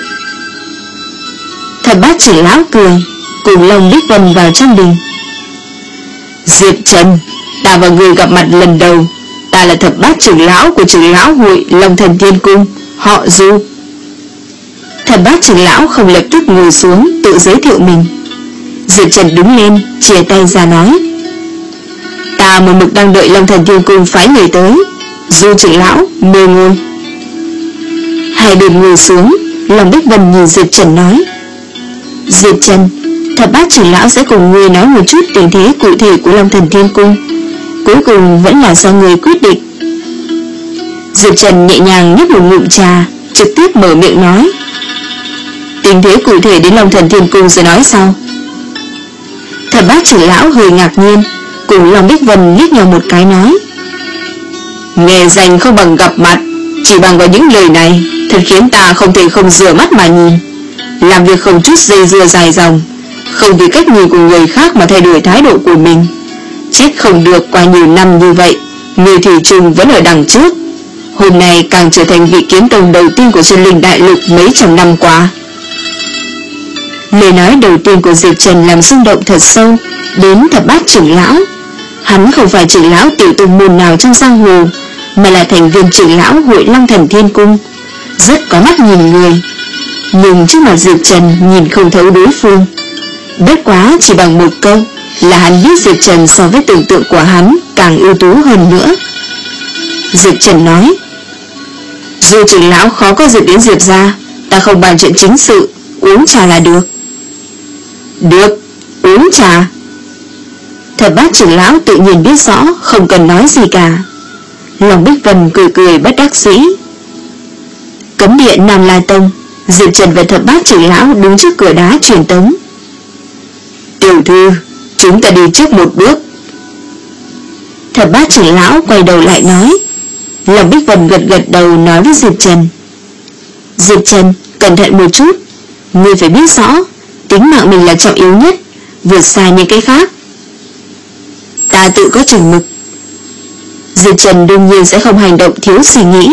Thập Bát trưởng lão cười, cùng Long Bích Vân vào trong đình. Diệp Trần, ta và người gặp mặt lần đầu. Ta là Thập Bát trưởng lão của trưởng lão hội Long Thần Thiên Cung, họ Du. Thập Bát trưởng lão không lập tức ngồi xuống tự giới thiệu mình. Diệp Trần đứng lên, chìa tay ra nói: Ta một mực đang đợi Long Thần Thiên Cung phái người tới. Du trưởng lão mời ngồi. Hai bên ngồi xuống. Long Bích Vân nhìn Diệp Trần nói: Diệp Trần, Thập Bát trưởng lão sẽ cùng ngươi nói một chút tình thế cụ thể của Long Thần Thiên Cung, cuối cùng vẫn là do người quyết định. Diệp Trần nhẹ nhàng nhấp một ngụm trà, trực tiếp mở miệng nói: Tình thế cụ thể đến Long Thần Thiên Cung rồi nói sau. Thập Bát trưởng lão hơi ngạc nhiên, cùng Long Bích Vân liếc nhau một cái nói: Nghe danh không bằng gặp mặt, chỉ bằng vào những lời này thật khiến ta không thể không rửa mắt mà nhìn. Làm việc không chút dây dưa dài dòng, không vì cách nhìn của người khác mà thay đổi thái độ của mình. Chết không được qua nhiều năm như vậy, người thủy chung vẫn ở đằng trước. Hôm nay càng trở thành vị kiếm tông đầu tiên của Chân Linh Đại Lục mấy trăm năm qua. Lời nói đầu tiên của Diệp Trần làm rung động thật sâu đến Thập Bát trưởng lão. Hắn không phải trưởng lão tiểu tông môn nào trong giang hồ, mà là thành viên trưởng lão hội Long Thần Thiên Cung, rất có mắt nhìn người. Nhưng trước mặt Diệp Trần nhìn không thấu đối phương. Bất quá chỉ bằng một câu là hắn biết Diệp Trần so với tưởng tượng của hắn càng ưu tú hơn nữa. Diệp Trần nói: Dù trưởng lão khó có dịp đến Diệp gia, ta không bàn chuyện chính sự, uống trà là được. Được, uống trà. Thập Bát trưởng lão tự nhiên biết rõ, không cần nói gì cả. Long Bích Vân cười cười bất đắc dĩ. Cấm địa Nam La Tông, Diệp Trần và Thập Bát trưởng lão đứng trước cửa đá truyền tống. Tiểu thư, chúng ta đi trước một bước. Thập Bát trưởng lão quay đầu lại nói. Long Bích Vân gật gật đầu nói với Diệp Trần: Diệp Trần, cẩn thận một chút. Ngươi phải biết rõ, tính mạng mình là trọng yếu nhất, vượt xa những cái khác. Ta tự có chừng mực. Diệp Trần đương nhiên sẽ không hành động thiếu suy nghĩ.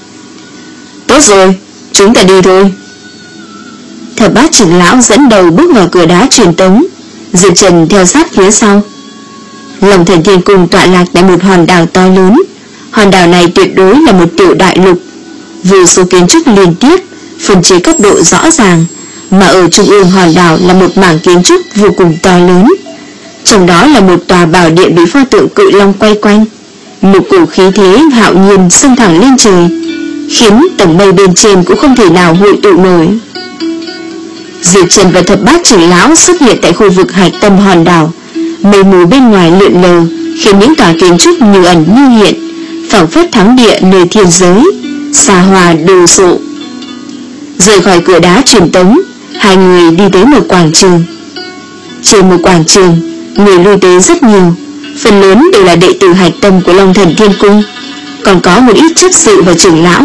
Tốt rồi, chúng ta đi thôi. Thập Bát trưởng lão dẫn đầu bước vào cửa đá truyền tống, Diệp Trần theo sát phía sau. Long Thần Thiên Cung tọa lạc tại một hòn đảo to lớn. Hòn đảo này tuyệt đối là một tiểu đại lục, vô số kiến trúc liên tiếp, phân chia cấp độ rõ ràng, mà ở trung ương hòn đảo là một mảng kiến trúc vô cùng to lớn. Trong đó là một tòa bảo điện bị pho tượng cự long quay quanh, một cổ khí thế hạo nhiên xông thẳng lên trời, khiến tầng mây bên trên cũng không thể nào hội tụ nổi. Diệp Trần và Thập Bát trưởng lão xuất hiện tại khu vực hạch tâm hòn đảo. Mây mù bên ngoài lượn lờ, khiến những tòa kiến trúc như ẩn như hiện, phảng phất thắng địa nơi thiên giới, xa hoa đồ sộ. Rời khỏi cửa đá truyền tống, hai người đi tới một quảng trường. Trên một quảng trường, người lui tới rất nhiều, phần lớn đều là đệ tử hạch tâm của Long Thần Thiên Cung, còn có một ít chấp sự và trưởng lão.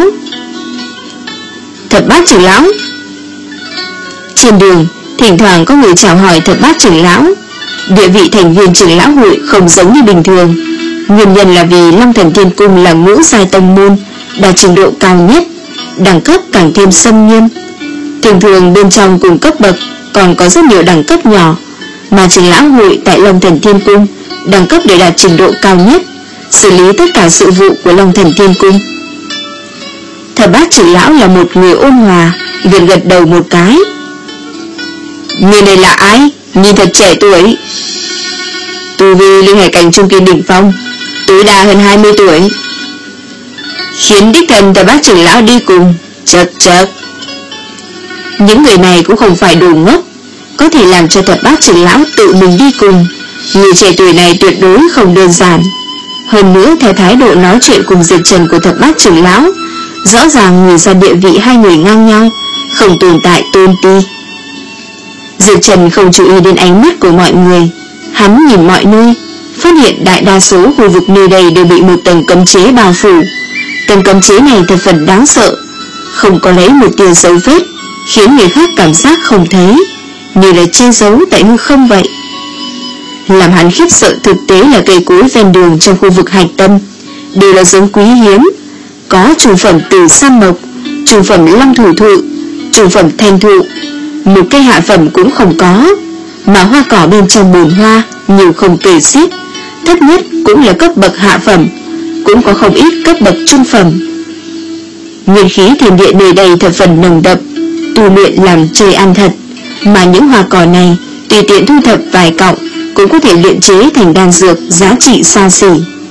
Thập Bát trưởng lão. Trên đường, thỉnh thoảng có người chào hỏi Thập Bát trưởng lão. Địa vị thành viên trưởng lão hội không giống như bình thường. Nguyên nhân là vì Long Thần Thiên Cung là ngũ giai tông môn, đạt trình độ cao nhất, đẳng cấp càng thêm xâm nghiêm. Thường thường bên trong cùng cấp bậc còn có rất nhiều đẳng cấp nhỏ, mà trưởng lão hội tại Long Thần Thiên Cung đẳng cấp để đạt trình độ cao nhất, xử lý tất cả sự vụ của Long Thần Thiên Cung. Thập Bát trưởng lão là một người ôn hòa, gật gật đầu một cái. Người này là ai? Nhìn thật trẻ tuổi. Tu vi linh hải cảnh trung kỳ đỉnh phong, tối đa hơn hai mươi tuổi. Khiến đích thân Thập Bát trưởng lão đi cùng. Chật chật. Những người này cũng không phải đồ ngốc, có thể làm cho Thập Bát trưởng lão tự mình đi cùng. Người trẻ tuổi này tuyệt đối không đơn giản. Hơn nữa theo thái độ nói chuyện cùng Diệp Trần của Thập Bát trưởng lão, rõ ràng người ra địa vị hai người ngang nhau, không tồn tại tôn ti. Diệp Trần không chú ý đến ánh mắt của mọi người. Hắn nhìn mọi nơi, phát hiện đại đa số khu vực nơi đây đều bị một tầng cấm chế bao phủ. Tầng cấm chế này thật phần đáng sợ, không có lấy một tia dấu vết, khiến người khác cảm giác không thấy, như là che giấu tại hư không vậy. Làm hắn khiếp sợ thực tế là cây cối ven đường trong khu vực hạch tâm đều là giống quý hiếm, có trùng phẩm từ sam mộc, trùng phẩm long thủ thụ, trùng phẩm thanh thụ, một cây hạ phẩm cũng không có, mà hoa cỏ bên trong bồn hoa nhiều không kể xiết, thấp nhất cũng là cấp bậc hạ phẩm, cũng có không ít cấp bậc trung phẩm. Nguyên khí thiên địa nơi đây thập phần nồng đậm, tu luyện làm chơi ăn thật, mà những hoa cỏ này tùy tiện thu thập vài cọng cũng có thể luyện chế thành đan dược giá trị xa xỉ.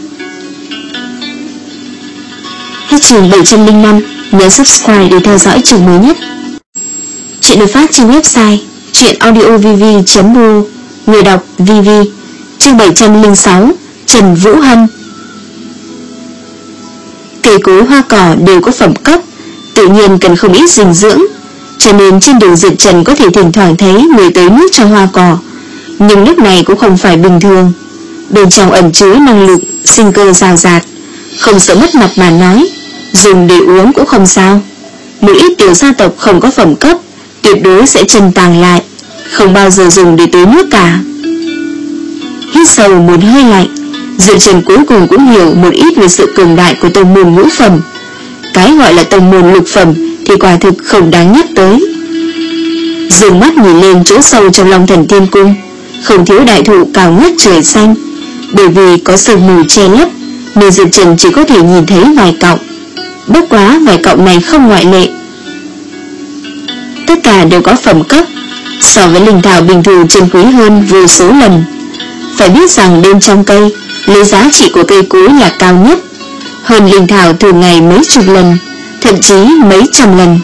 Hết chương bảy trăm lẻ năm, nhớ subscribe để theo dõi chương mới nhất. Chuyện được phát trên website truyện audio v v chấm r o, người đọc vê vê. Chương bảy trăm lẻ sáu, Trần Vũ Hân. Cây cối hoa cỏ đều có phẩm cấp, tự nhiên cần không ít dinh dưỡng, cho nên trên đường Diệp Trần có thể thỉnh thoảng thấy người tới nước cho hoa cỏ, nhưng lúc này cũng không phải bình thường, bên trong ẩn chứa năng lượng sinh cơ rào rạt, không sợ mất mặt mà nói, dùng để uống cũng không sao. Một ít tiểu gia tộc không có phẩm cấp tuyệt đối sẽ chân tàng lại, không bao giờ dùng để tưới nước cả. Hít sâu một hơi lạnh, Diệp Trần cuối cùng cũng hiểu một ít về sự cường đại của tông môn ngũ phẩm. Cái gọi là tông môn lục phẩm thì quả thực không đáng nhắc tới. Dừng mắt nhìn lên chỗ sâu trong Long Thần Thiên Cung, không thiếu đại thụ cao ngất trời xanh, bởi vì có sương mù che lấp nên Diệp Trần chỉ có thể nhìn thấy vài cọng. Bất quá vài cọng này không ngoại lệ, tất cả đều có phẩm cấp, so với linh thảo bình thường chân quý hơn vô số lần. Phải biết rằng bên trong cây, lấy giá trị của cây cối là cao nhất, hơn linh thảo thường ngày mấy chục lần, thậm chí mấy trăm lần.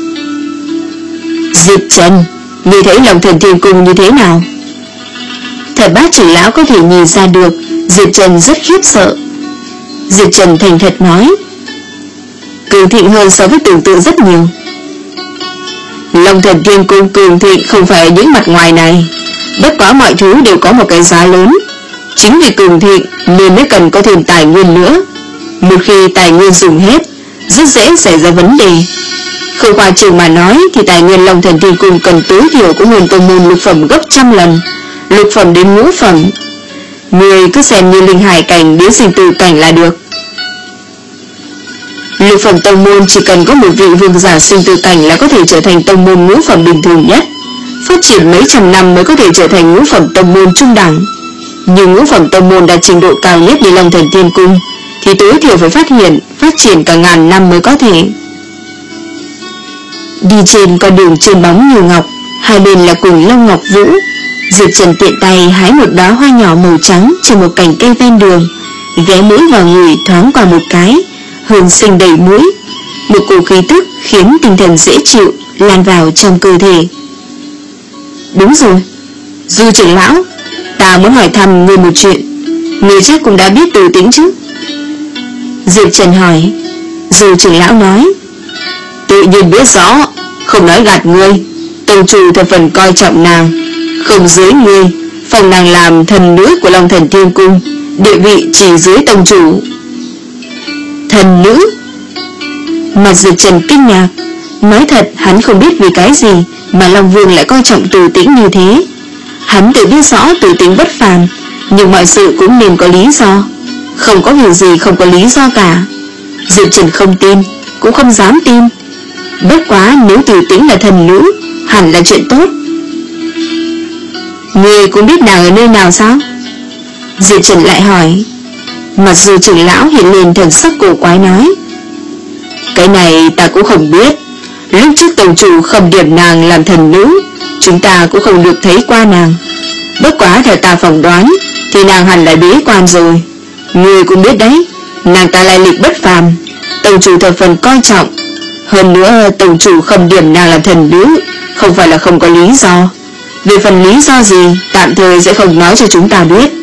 Diệp Trần, ngươi thấy Long Thần Thiên Cung như thế nào? Thập bát trưởng lão có thể nhìn ra được Diệp Trần rất khiếp sợ. Diệp Trần thành thật nói, cường thịnh hơn so với tưởng tượng rất nhiều. Long Thần Thiên Cung cường thịnh không phải ở những mặt ngoài này, bất quá mọi thứ đều có một cái giá lớn. Chính vì cường thịnh nên mới cần có thêm tài nguyên nữa. Một khi tài nguyên dùng hết, rất dễ xảy ra vấn đề. Không khoa trương mà nói thì tài nguyên Long Thần Thiên Cung cần tối thiểu cũng hơn tông môn lục phẩm gấp trăm lần, lục phẩm đến ngũ phẩm. Người cứ xem như linh hải cảnh đến sinh tử cảnh là được. Lục phẩm tông môn chỉ cần có một vị vương giả sinh tử cảnh là có thể trở thành tông môn ngũ phẩm bình thường nhất, phát triển mấy trăm năm mới có thể trở thành ngũ phẩm tông môn trung đẳng. Nhưng ngũ phẩm tông môn đạt trình độ cao nhất như Long Thần Thiên Cung thì tối thiểu phải phát hiện phát triển cả ngàn năm mới có thể. Đi trên con đường trơn bóng như ngọc, hai bên là cùng lông ngọc vũ. Diệp Trần tiện tay hái một đóa hoa nhỏ màu trắng trên một cành cây ven đường, ghé mũi vào người thoáng qua một cái, hương sinh đầy mũi, một cổ khí tức khiến tinh thần dễ chịu lan vào trong cơ thể. Đúng rồi, Du trưởng lão, ta muốn hỏi thăm ngươi một chuyện, ngươi chắc cũng đã biết Từ Tĩnh chứ? Diệp Trần hỏi. Du trưởng lão nói, tự nhiên biết rõ, không nói gạt ngươi, tông chủ thập phần coi trọng nàng, không dưới ngươi, phong nàng làm thần nữ của Long Thần Thiên Cung, địa vị chỉ dưới tông chủ. Thần nữ? Mặt Diệp Trần kinh ngạc, nói thật hắn không biết vì cái gì mà Long Vương lại coi trọng Từ Tĩnh như thế. Hắn tự biết rõ Từ Tĩnh bất phàm, nhưng mọi sự cũng nên có lý do, không có việc gì không có lý do cả. Diệp Trần không tin, cũng không dám tin. Bất quá nếu Từ Tĩnh là thần nữ, hẳn là chuyện tốt. Ngươi cũng biết nàng ở nơi nào sao? Diệp Trần lại hỏi. Mặc dù trưởng lão hiện lên thần sắc cổ quái nói, cái này ta cũng không biết. Lúc trước tổng chủ không điểm nàng làm thần nữ, chúng ta cũng không được thấy qua nàng. Bất quá theo ta phỏng đoán thì nàng hẳn là bế quan rồi. Ngươi cũng biết đấy, nàng ta lai lịch bất phàm, tổng chủ thập phần coi trọng. Hơn nữa tổng chủ không điểm nàng làm thần nữ không phải là không có lý do. Về phần lý do gì tạm thời sẽ không nói cho chúng ta biết.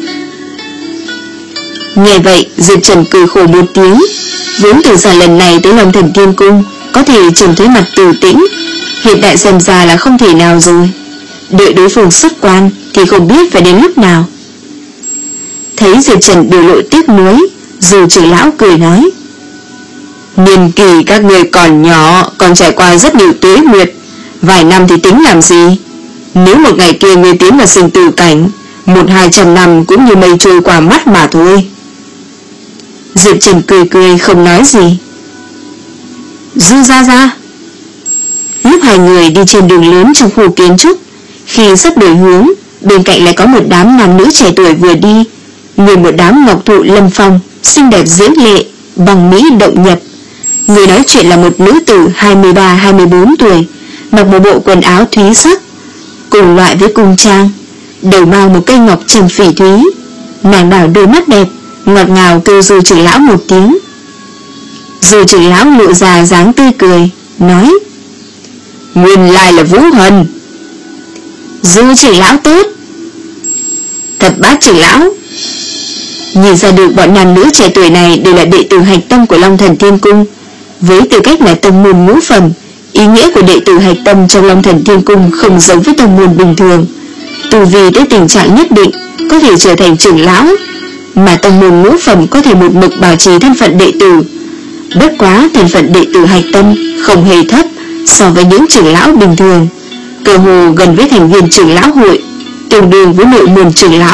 Nghe vậy Diệp Trần cười khổ một tiếng. Vốn tưởng rằng lần này tới Long Thần Thiên Cung có thể trông thấy mặt Từ Tĩnh, hiện tại xem ra là không thể nào rồi. Đợi đối phương xuất quan thì không biết phải đến lúc nào. Thấy Diệp Trần biểu lộ tiếc nuối, dù trưởng lão cười nói, niên kỳ các người còn nhỏ, còn trải qua rất nhiều tuế nguyệt, vài năm thì tính làm gì? Nếu một ngày kia ngươi tiến vào sinh tử cảnh, một hai trăm năm cũng như mây trôi qua mắt mà thôi. Diệp Trần cười cười không nói gì. Dư ra ra. Lúc hai người đi trên đường lớn trong khu kiến trúc, khi sắp đổi hướng, bên cạnh lại có một đám nam nữ trẻ tuổi vừa đi, người một đám ngọc thụ lâm phong, xinh đẹp diễm lệ, bằng mỹ động nhập. Người nói chuyện là một nữ tử hai mươi ba hai mươi bốn tuổi, mặc một bộ quần áo thúy sắc, cùng loại với cung trang, đầu mang một cây ngọc trầm phỉ thúy. Nàng đảo đôi mắt đẹp, ngọt ngào kêu Dư trưởng lão một tiếng. Dư trưởng lão lộ ra dáng tươi cười, nói: Nguyên lai là Vũ Hân. Dư trưởng lão tốt. Thập Bát trưởng lão. Nhìn ra được bọn nam nữ trẻ tuổi này đều là đệ tử hạch tâm của Long Thần Thiên Cung. Với tư cách là tông môn ngũ phẩm, ý nghĩa của đệ tử hạch tâm trong Long Thần Thiên Cung không giống với tông môn bình thường. Tu vi tới tình trạng nhất định có thể trở thành trưởng lão, mà tông môn ngũ phẩm có thể một mực bảo trì thân phận đệ tử. Bất quá thân phận đệ tử hạch tâm không hề thấp so với những trưởng lão bình thường, cơ hồ gần với thành viên trưởng lão hội, tương đương với nội môn trưởng lão.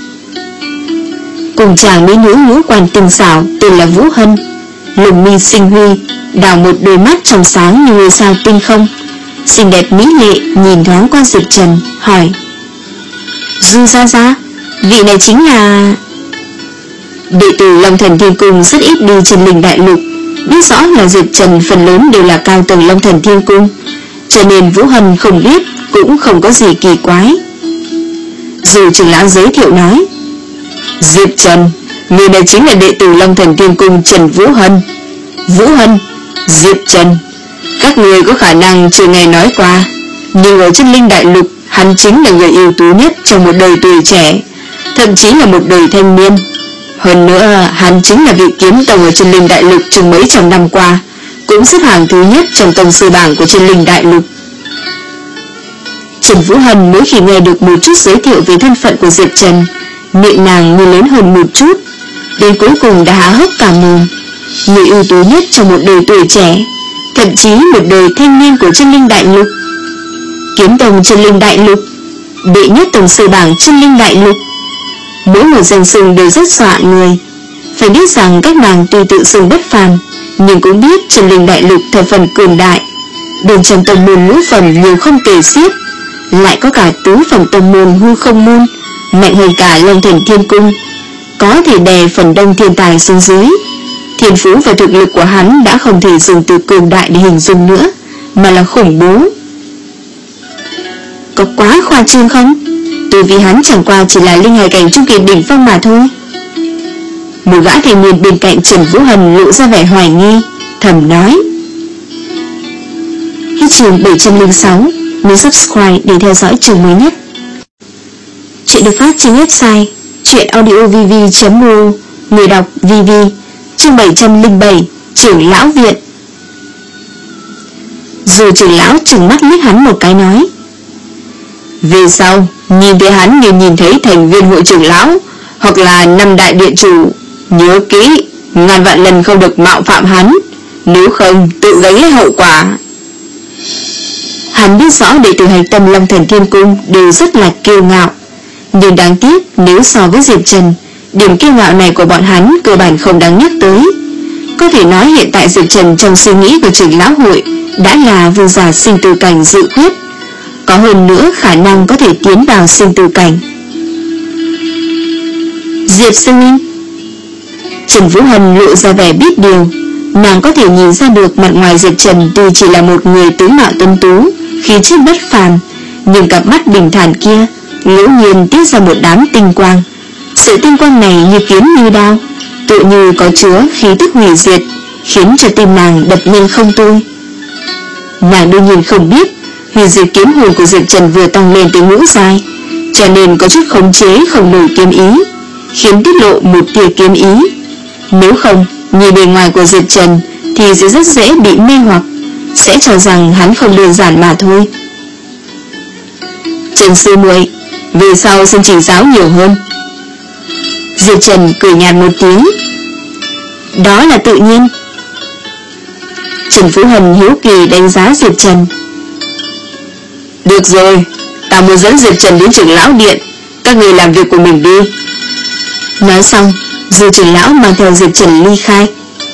Cùng chàng mỹ nữ ngũ quan tinh xảo tên là Vũ Hân, lồng mi xinh huy, đào một đôi mắt trong sáng như ngôi sao tinh không, xinh đẹp mỹ lệ. Nhìn thoáng qua Diệp Trần, hỏi: Dư ra ra, vị này chính là... Đệ tử Long Thần Thiên Cung rất ít đi trên Linh Đại Lục, biết rõ là Diệp Trần phần lớn đều là cao tầng Long Thần Thiên Cung, cho nên Vũ Hân không biết cũng không có gì kỳ quái. Dù trưởng lão giới thiệu nói: Diệp Trần, người này chính là đệ tử Long Thần Thiên Cung Trần Vũ Hân. Vũ Hân, Diệp Trần, các người có khả năng chưa nghe nói qua, nhưng ở trên Linh Đại Lục, hắn chính là người ưu tú nhất trong một đời tuổi trẻ, thậm chí là một đời thanh niên. Hơn nữa, hắn chính là vị kiếm tông ở trên Linh Đại Lục trong mấy trăm năm qua, cũng xếp hạng thứ nhất trong tông sư bảng của trên Linh Đại Lục. Trần Vũ Hân mỗi khi nghe được một chút giới thiệu về thân phận của Diệp Trần, miệng nàng như lớn hơn một chút, đến cuối cùng đã há hốc cả mồm. Người ưu tú nhất trong một đời tuổi trẻ, thậm chí một đời thanh niên của chân Linh Đại Lục, kiếm tông chân Linh Đại Lục, đệ nhất tông sư bảng chân Linh Đại Lục. Mỗi một danh xưng đều rất dọa người. Phải biết rằng các nàng tuy tự xưng bất phàm, nhưng cũng biết chân Linh Đại Lục thập phần cường đại. Bên trong tông môn ngũ phẩm nhiều không kể xiết, lại có cả tứ phẩm tông môn hư không môn, mạnh hơn cả Long Thần Thiên Cung, có thể đè phần đông thiên tài xuống dưới. Thiên phú và thực lực của hắn đã không thể dùng từ cường đại để hình dung nữa, mà là khủng bố. Có quá khoa trương không? Từ vì hắn chẳng qua chỉ là linh hải cảnh trung kỳ đỉnh phong mà thôi. Một gã thanh niên bên cạnh Trần Vũ Hân lộ ra vẻ hoài nghi, thầm nói. Hết chương bảy trăm lẻ sáu, nhớ subscribe để theo dõi chương mới nhất. Chuyện được phát trên website truyệnaudiovv chấm r o, người đọc vê vê. Chương bảy trăm lẻ bảy, trưởng lão viện. Dù trưởng lão trừng mắt liếc hắn một cái nói: Về sau nhìn thấy hắn như nhìn thấy thành viên hội trưởng lão hoặc là năm đại điện chủ, nhớ kỹ, ngàn vạn lần không được mạo phạm hắn, nếu không tự gánh lấy hậu quả. Hắn biết rõ đệ tử hành tâm Long Thần Thiên Cung đều rất là kiêu ngạo, nhưng đáng tiếc nếu so với Diệp Trần, điểm kiêu ngạo này của bọn hắn cơ bản không đáng nhắc tới. Có thể nói hiện tại Diệp Trần trong suy nghĩ của trưởng lão hội đã là vương giả sinh tử cảnh dự quyết, có hơn nữa khả năng có thể tiến vào sinh tử cảnh. Diệp sư huynh. Trần Vũ Hân lộ ra vẻ biết điều. Nàng có thể nhìn ra được mặt ngoài Diệp Trần tuy chỉ là một người tướng mạo tuấn tú, khí chất bất phàm, nhưng cặp mắt bình thản kia ngẫu nhiên tiết ra một đám tinh quang. Sự tinh quang này như kiếm như đao, tự như có chứa khí tức hủy diệt, khiến cho tim nàng đập nhanh không thôi. Nàng đương nhiên không biết hủy diệt kiếm hồn của Diệp Trần vừa tăng lên tới ngũ giai, cho nên có chút khống chế không nổi kiếm ý, khiến tiết lộ một tia kiếm ý. Nếu không, nhìn bề ngoài của Diệp Trần thì sẽ rất dễ bị mê hoặc, sẽ cho rằng hắn không đơn giản mà thôi. Trần sư muội, về sau xin chỉ giáo nhiều hơn. Diệp Trần cười nhạt một tiếng. Đó là tự nhiên. Trần Vũ Hân hiếu kỳ đánh giá Diệp Trần. Được rồi, Ta muốn dẫn Diệp Trần đến trưởng lão điện, các người làm việc của mình đi. Nói xong, Dư trưởng lão mang theo Diệp Trần ly khai.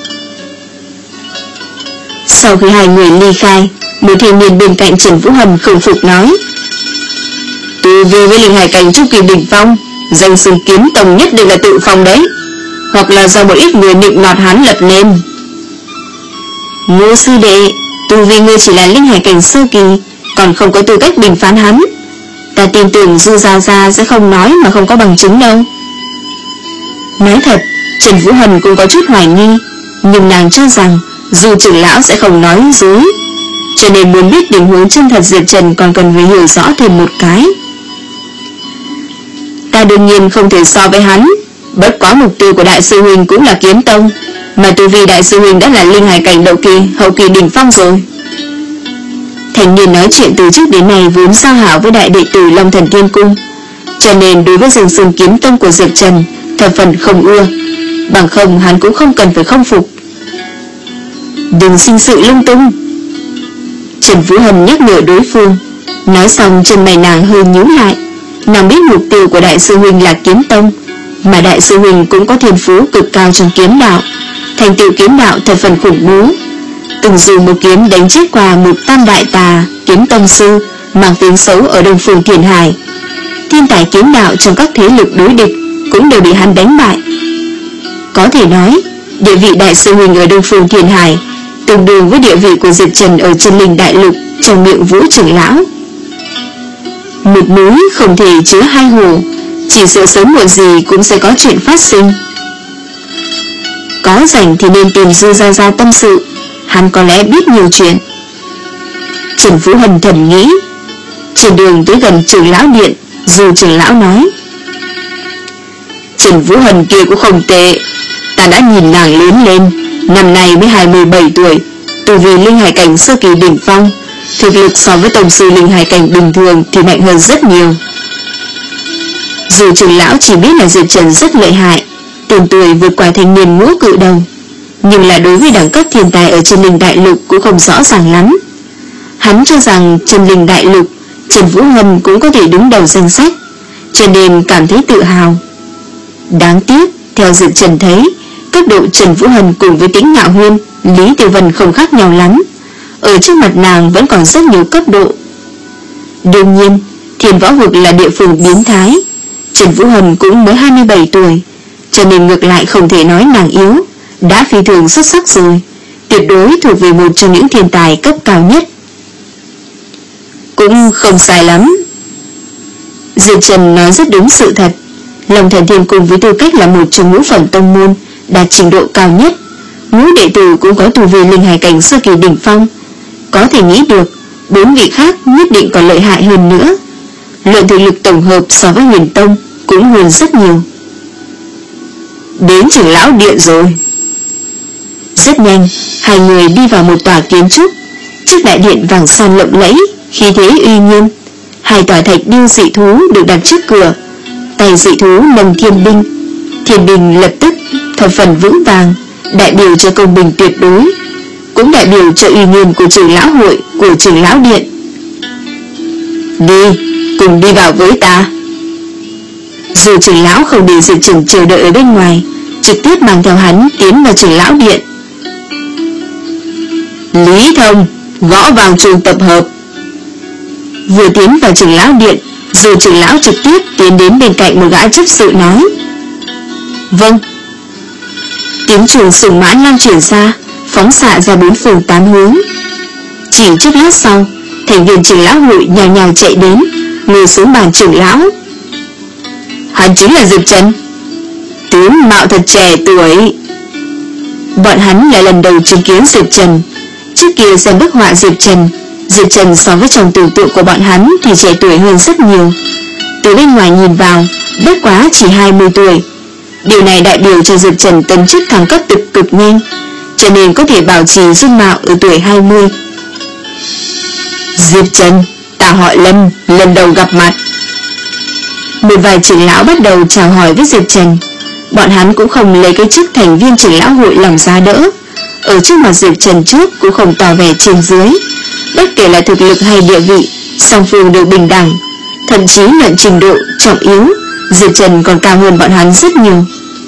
Sau khi hai người ly khai, một thanh niên bên cạnh Trần Vũ Hân không phục nói: Tu vi với linh hải cảnh trung kỳ đỉnh phong, danh xưng kiếm tông nhất định là tự phong đấy, hoặc là do một ít người nịnh nọt hắn lập nên. Ngô sư đệ, tu vi ngươi chỉ là linh hải cảnh sơ kỳ, còn không có tư cách bình phán hắn. Ta tin tưởng Dư Gia Gia sẽ không nói mà không có bằng chứng đâu. Nói thật, Trần Vũ Hân cũng có chút hoài nghi, nhưng nàng cho rằng Dư trưởng lão sẽ không nói dối, cho nên muốn biết tình huống chân thật Diệp Trần còn cần phải hiểu rõ thêm một cái. Ta đương nhiên không thể so với hắn, bất quá mục tiêu của đại sư huynh cũng là kiếm tông, mà tu vi đại sư huynh đã là linh hải cảnh đậu kỳ, hậu kỳ đỉnh phong rồi. Thành niên nói chuyện từ trước đến nay vốn giao hảo với đại đệ tử Long Thần Thiên Cung, cho nên đối với danh xưng kiếm tông của Diệp Trần thập phần không ưa, bằng không hắn cũng không cần phải không phục. Đừng sinh sự lung tung, Trần Vũ Hân nhắc nhở đối phương. Nói xong chân mày nàng hơi nhíu lại. Nàng biết mục tiêu của đại sư huynh là kiếm tông, mà đại sư huynh cũng có thiên phú cực cao trong kiếm đạo, thành tựu kiếm đạo thật phần khủng bố, từng dùng một kiếm đánh chết qua một tam đại tà kiếm tông sư mang tiếng xấu ở Đông Phương Thiền Hải. Thiên tài kiếm đạo trong các thế lực đối địch cũng đều bị hắn đánh bại. Có thể nói, địa vị đại sư huynh ở Đông Phương Thiền Hải tương đương với địa vị của Diệp Trần ở Chân Linh Đại Lục trong miệng Vũ trưởng lão. Một núi không thể chứa hai hồ, chỉ sợ sớm muộn gì cũng sẽ có chuyện phát sinh. Có rảnh thì nên tìm Dư Gia Gia tâm sự, hắn có lẽ biết nhiều chuyện. Trần Vũ Hân thầm nghĩ. Trên đường tới gần trưởng lão điện, Dư trưởng lão nói: Trần Vũ Hân kia cũng không tệ, ta đã nhìn nàng lớn lên, năm nay mới hai mươi bảy tuổi, tu vi linh hải cảnh sơ kỳ đỉnh phong, thực lực so với tổng sư linh hải cảnh bình thường thì mạnh hơn rất nhiều. Dù trưởng lão chỉ biết là Diệp Trần rất lợi hại, tiền tuổi vượt qua thanh niên ngũ cự đầu, nhưng là đối với đẳng cấp thiên tài ở Chân Linh Đại Lục cũng không rõ ràng lắm. Hắn cho rằng Chân Linh Đại Lục Trần Vũ Hân cũng có thể đứng đầu danh sách, cho nên cảm thấy tự hào. Đáng tiếc, theo Diệp Trần thấy, cấp độ Trần Vũ Hân cùng với Tĩnh Ngạo Huyên, Lý Tiểu Vân không khác nhau lắm, ở trước mặt nàng vẫn còn rất nhiều cấp độ. Đương nhiên, Thiên Võ Vực là địa phương biến thái, Trần Vũ Hân cũng mới hai mươi bảy tuổi, cho nên ngược lại không thể nói nàng yếu, đã phi thường xuất sắc rồi, tuyệt đối thuộc về một trong những thiên tài cấp cao nhất. Cũng không sai lắm. Diệp Trần nói rất đúng sự thật. Long Thần Thiên Cung với tư cách là một trong ngũ phẩm tông môn đạt trình độ cao nhất, ngũ đệ tử cũng có tu vi linh hải cảnh sơ kỳ đỉnh phong, có thể nghĩ được bốn vị khác nhất định còn lợi hại hơn nữa. Luận thực lực tổng hợp so với Huyền Tông cũng hơn rất nhiều. Đến trưởng lão điện rồi. Rất nhanh, hai người đi vào một tòa kiến trúc. Chiếc đại điện vàng son lộng lẫy, khí thế uy nghiêm. Hai tòa thạch điêu dị thú được đặt trước cửa, tay dị thú nâng thiên binh. Thiên binh lập tức thập phần vững vàng, đại biểu cho công bình tuyệt đối, cũng đại biểu cho uy nghiêm của trưởng lão hội, của trưởng lão điện. Đi, cùng đi vào với ta. Dù trưởng lão không để Diệp Trần chờ đợi ở bên ngoài, trực tiếp mang theo hắn tiến vào trưởng lão điện. Lý Thông, gõ vào chuông tập hợp. Vừa tiến vào trưởng lão điện, dù trưởng lão trực tiếp tiến đến bên cạnh một gã chấp sự nói: Vâng. Tiếng chuông sùng mãn lan truyền ra, phóng xạ ra bốn phương tám hướng. Chỉ chốc lát sau, thành viên trưởng lão hội nhào nhào chạy đến, ngồi xuống bàn trưởng lão. Hắn chính là Diệp Trần. Tướng mạo thật trẻ tuổi. Bọn hắn là lần đầu chứng kiến Diệp Trần. Trước kia xem bức họa Diệp Trần, Diệp Trần so với trong tưởng tượng của bọn hắn thì trẻ tuổi hơn rất nhiều. Từ bên ngoài nhìn vào, bất quá chỉ hai mươi tuổi. Điều này đại biểu cho Diệp Trần tấn chức thăng cấp cực cực nhanh, cho nên có thể bảo trì dung mạo ở tuổi hai mươi. Diệp Trần, ta họ Lâm, lần đầu gặp mặt. Một vài trưởng lão bắt đầu chào hỏi với Diệp Trần. Bọn hắn cũng không lấy cái chức thành viên trưởng lão hội làm giá đỡ, ở trước mặt Diệp Trần trước cũng không tỏ vẻ trên dưới. Bất kể là thực lực hay địa vị, song phương đều bình đẳng, Thậm chí luận trình độ trọng yếu, Diệp Trần còn cao hơn bọn hắn rất nhiều.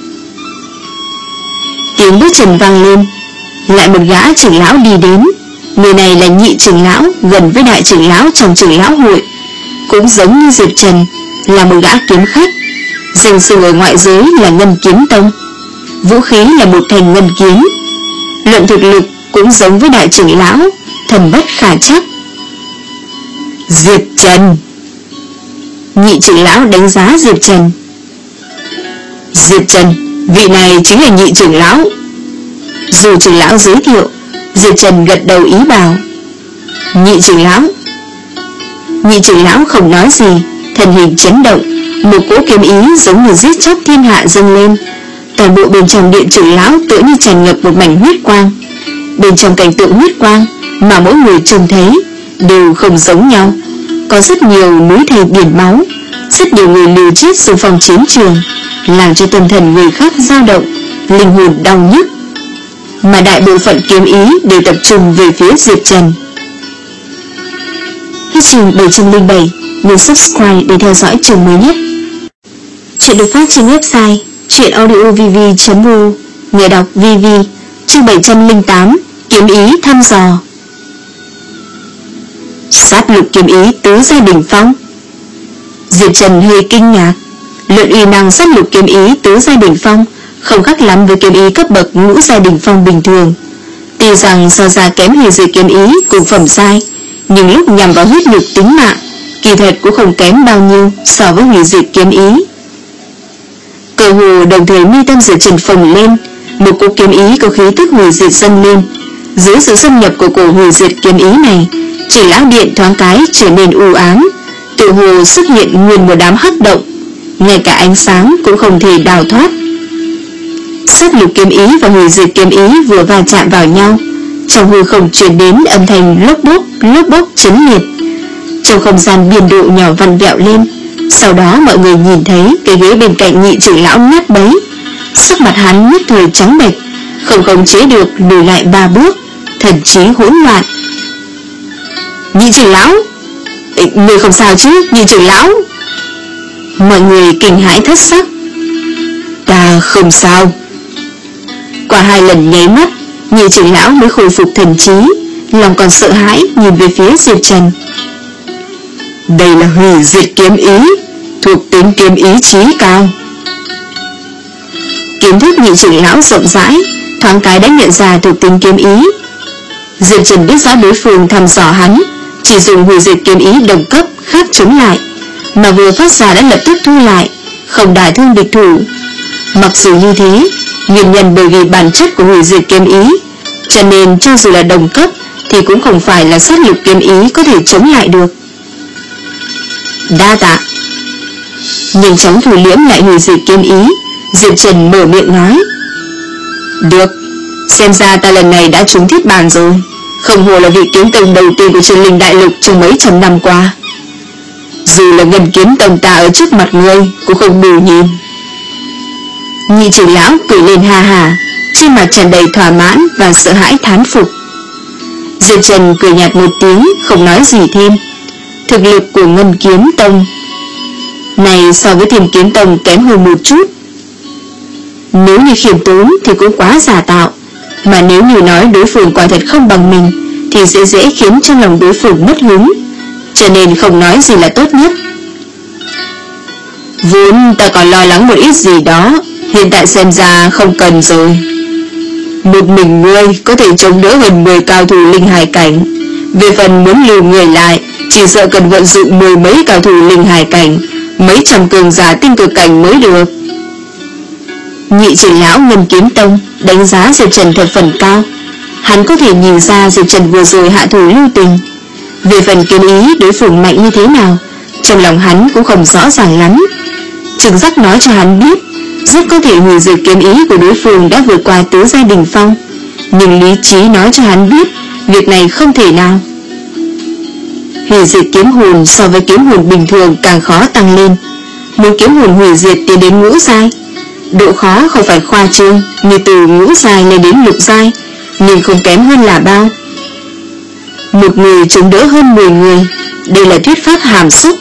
Tiếng bước chân vang lên, lại một gã trưởng lão đi đến. Người này là nhị trưởng lão, gần với đại trưởng lão trong trưởng lão hội, cũng giống như Diệp Trần, là một gã kiếm khách, danh xưng ở ngoại giới là Ngân Kiếm Tông. Vũ khí là một thanh ngân kiếm. Luận thực lực cũng giống với đại trưởng lão, thầm bất khả trắc. Diệp Trần. Nhị trưởng lão đánh giá Diệp Trần. Diệp Trần, vị này chính là nhị trưởng lão. Dù trưởng lão giới thiệu, Diệp Trần gật đầu ý bảo. Nhị trưởng lão. Nhị trưởng lão không nói gì, thân hình chấn động, một cỗ kiếm ý giống như giết chóc thiên hạ dâng lên. Toàn bộ bên trong điện trưởng lão tựa như tràn ngập một mảnh huyết quang. Bên trong cảnh tượng huyết quang mà mỗi người trông thấy đều không giống nhau. Có rất nhiều núi thây biển máu, rất nhiều người liều chết xung phong chiến trường, làm cho tâm thần người khác dao động, linh hồn đau nhức. Mà đại bộ phận kiếm ý đều tập trung về phía Diệp Trần. Hết chương bảy trăm lẻ bảy, nhấn subscribe để theo dõi chương mới nhất. Chuyện được phát trên website truyện audio v v chấm r u, người đọc vê vê. Chương bảy trăm lẻ tám, kiếm ý thăm dò. Sát lục kiếm ý tứ giai đỉnh phong. Diệp Trần hơi kinh ngạc. Luận uy năng sát lục kiếm ý tứ giai đỉnh phong không khác lắm với kiếm ý cấp bậc ngũ giai đỉnh phong bình thường. Tuy rằng so ra kém hủy diệt kiếm ý cùng phẩm giai, nhưng lúc nhằm vào huyết nhục tính mạng, kỳ thật cũng không kém bao nhiêu so với hủy diệt kiếm ý. Cơ hồ đồng thời mi tâm Diệp Trần phồng lên, một cỗ kiếm ý có khí tức hủy diệt dâng lên. Dưới sự xâm nhập của cổ hủy diệt kiếm ý này, trưởng lão điện thoáng cái trở nên u ám, tự hồ xuất hiện nguyên một đám hắc động, ngay cả ánh sáng cũng không thể đào thoát. Sát lục kiếm ý và hủy diệt kiếm ý vừa va chạm vào nhau, trong hư không truyền đến âm thanh lốp bốp lốp bốp chấn liệt. Trong không gian biên độ nhỏ vặn vẹo lên. Sau đó mọi người nhìn thấy cái ghế bên cạnh nhị trưởng lão nát bấy, sắc mặt hắn nhất thời trắng bệch, không khống chế được lùi lại ba bước, thần trí hỗn loạn. Nhị trưởng lão, người không sao chứ? Nhị trưởng lão. Mọi người kinh hãi thất sắc. Ta không sao. Qua hai lần nháy mắt, nhị trưởng lão mới khôi phục thần trí, lòng còn sợ hãi nhìn về phía Diệp Trần. Đây là hủy diệt kiếm ý, thuộc tính kiếm ý chí cao. Kiến thức nhị trưởng lão rộng rãi, thoáng cái đã nhận ra thuộc tính kiếm ý. Diệp Trần biết rõ đối phương thăm dò hắn, chỉ dùng hủy diệt kiếm ý đồng cấp khác chống lại, mà vừa phát ra đã lập tức thu lại, không đả thương địch thủ. Mặc dù như thế, nguyên nhân bởi vì bản chất của hủy diệt kiếm ý, cho nên cho dù là đồng cấp thì cũng không phải là sát lục kiếm ý có thể chống lại được. Đa tạ. Nhanh chóng thủ liễm lại hủy diệt kiếm ý, Diệp Trần mở miệng nói. Được, xem ra ta lần này đã trúng thiết bàn rồi. Không hồ là vị kiếm tông đầu tiên của Trần Linh Đại Lục trong mấy trăm năm qua. Dù là Ngân Kiếm Tông ta ở trước mặt ngươi cũng không đủ nhìn. Nhị trưởng lão cười lên ha ha, trên mặt tràn đầy thỏa mãn và sợ hãi thán phục. Diệp Trần cười nhạt một tiếng, không nói gì thêm. Thực lực của Ngân Kiếm Tông này so với Thiên Kiếm Tông kém hơn một chút. Nếu như khiêm tốn thì cũng quá giả tạo, mà nếu như nói đối phương quả thật không bằng mình thì sẽ dễ khiến trong lòng đối phương mất hứng, cho nên không nói gì là tốt nhất. Vốn ta còn lo lắng một ít gì đó, hiện tại xem ra không cần rồi. Một mình ngươi có thể chống đỡ gần mười cao thủ linh hải cảnh. Về phần muốn lưu người lại, chỉ sợ cần vận dụng mười mấy cao thủ linh hải cảnh, mấy trăm cường giả tinh cực cảnh mới được. Nhị trưởng lão Ngân Kiếm Tông đánh giá Diệp Trần thập phần cao. Hắn có thể nhìn ra Diệp Trần vừa rồi hạ thủ lưu tình. Về phần kiếm ý đối phương mạnh như thế nào, trong lòng hắn cũng không rõ ràng lắm. Trực giác nói cho hắn biết, rất có thể hủy diệt kiếm ý của đối phương đã vượt qua tứ giai đỉnh phong, nhưng lý trí nói cho hắn biết việc này không thể nào. Hủy diệt kiếm hồn so với kiếm hồn bình thường càng khó tăng lên. Muốn kiếm hồn hủy diệt tiến đến ngũ giai, độ khó không phải khoa trương như từ ngũ giai lên đến lục giai, nhưng không kém hơn là bao. Một người chống đỡ hơn mười người, đây là thuyết pháp hàm xúc.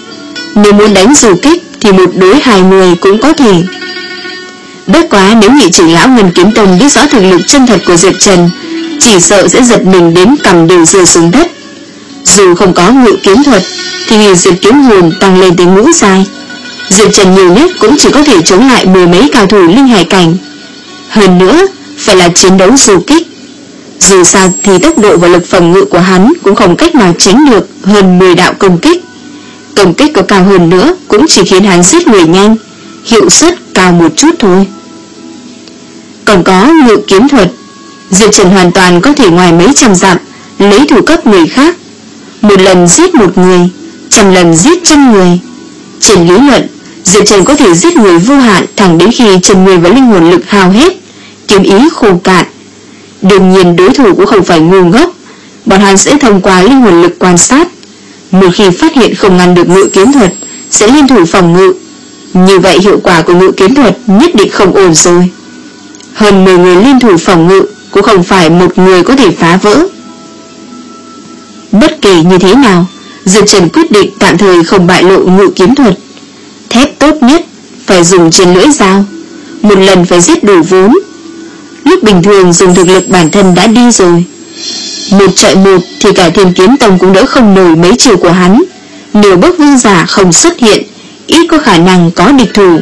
Nếu muốn đánh dù kích thì một đối hai người cũng có thể. Bất quá nếu nhị trưởng lão Ngân Kiếm Tông biết rõ thực lực chân thật của Diệp Trần, chỉ sợ sẽ giật mình đến cầm đều rơi xuống đất. Dù không có ngự kiếm thuật thì hủy diệt kiếm hồn tăng lên tới ngũ giai, Diệp Trần nhiều nhất cũng chỉ có thể chống lại mười mấy cao thủ linh hải cảnh. Hơn nữa phải là chiến đấu dù kích. Dù sao thì tốc độ và lực phòng ngự của hắn cũng không cách nào tránh được hơn mười đạo công kích. Công kích có cao hơn nữa cũng chỉ khiến hắn giết người nhanh, hiệu suất cao một chút thôi. Còn có ngự kiếm thuật, Diệp Trần hoàn toàn có thể ngoài mấy trăm dặm lấy thủ cấp người khác, một lần giết một người, trăm lần giết trăm người. Trên lý luận, Diệp Trần có thể giết người vô hạn thẳng đến khi chân người và linh hồn lực hao hết, kiếm ý khô cạn. Đương nhiên đối thủ cũng không phải ngu ngốc, bọn hắn sẽ thông qua linh hồn lực quan sát, một khi phát hiện không ngăn được ngự kiếm thuật sẽ liên thủ phòng ngự. Như vậy hiệu quả của ngự kiếm thuật nhất định không ổn rồi. Hơn mười người liên thủ phòng ngự cũng không phải một người có thể phá vỡ. Bất kể như thế nào, Diệp Trần quyết định tạm thời không bại lộ ngự kiếm thuật. Thép tốt nhất phải dùng trên lưỡi dao, một lần phải giết đủ vốn. Lúc bình thường dùng thực lực bản thân đã đi rồi, một trọi một thì cả Thiên Kiếm Tông cũng đỡ không nổi mấy chiều của hắn. Nếu Bức Vương giả không xuất hiện, ít có khả năng có địch thủ.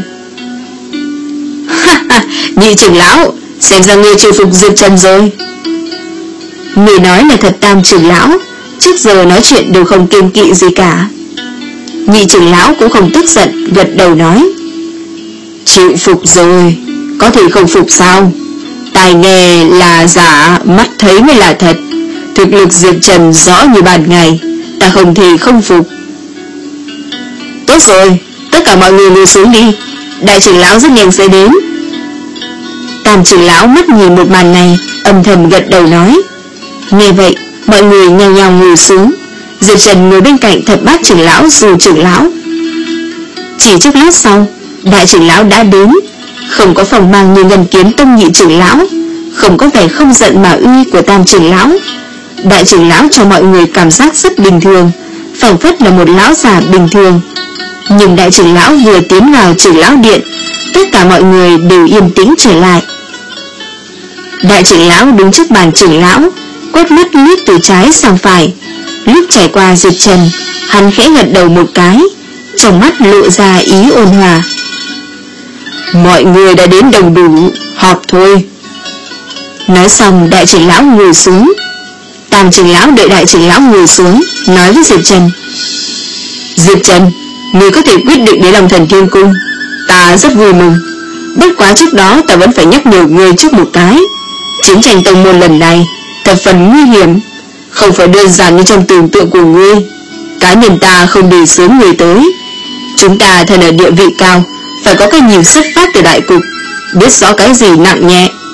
Nhị trưởng lão, xem ra ngươi chịu phục Diệp Trần rồi. Người nói là thật Tam trưởng lão, trước giờ nói chuyện đều không kiêng kỵ gì cả. Nhị trưởng lão cũng không tức giận, gật đầu nói: chịu phục rồi, có thể không phục sao? Tai nghe là giả, mắt thấy mới là thật. Thực lực Diệp Trần rõ như ban ngày, ta không thể không phục. Tốt rồi, tất cả mọi người ngồi xuống đi, đại trưởng lão rất nhanh sẽ đến. Tam trưởng lão mắt nhìn một màn này, âm thầm gật đầu nói. Nghe vậy, mọi người nhao nhao ngồi xuống. Diệp Trần ngồi bên cạnh thập bát trưởng lão dù trưởng lão. Chỉ chốc lát sau, đại trưởng lão đã đến, không có phòng mang như Ngân Kiếm Tông nhị trưởng lão, không có vẻ không giận mà uy của Tam trưởng lão. Đại trưởng lão cho mọi người cảm giác rất bình thường, phảng phất là một lão già bình thường. Nhưng đại trưởng lão vừa tiến vào trưởng lão điện, tất cả mọi người đều yên tĩnh trở lại. Đại trưởng lão đứng trước bàn trưởng lão, quét mắt liếc từ trái sang phải. Lúc trải qua Diệp Trần, hắn khẽ gật đầu một cái, trong mắt lộ ra ý ôn hòa. Mọi người đã đến đồng đủ, họp thôi. Nói xong đại trưởng lão ngồi xuống. Tam trưởng lão đợi đại trưởng lão ngồi xuống, nói với Diệp Trần: Diệp Trần, ngươi có thể quyết định để lòng Thần Thiên Cung, ta rất vui mừng. Bất quá trước đó ta vẫn phải nhắc nhở ngươi trước một cái. Chiến tranh tông môn lần này thập phần nguy hiểm, không phải đơn giản như trong tưởng tượng của ngươi. Cá nhân ta không đề xướng người tới. Chúng ta thân ở địa vị cao, phải có cái nhìn xuất phát từ đại cục, biết rõ cái gì nặng nhẹ,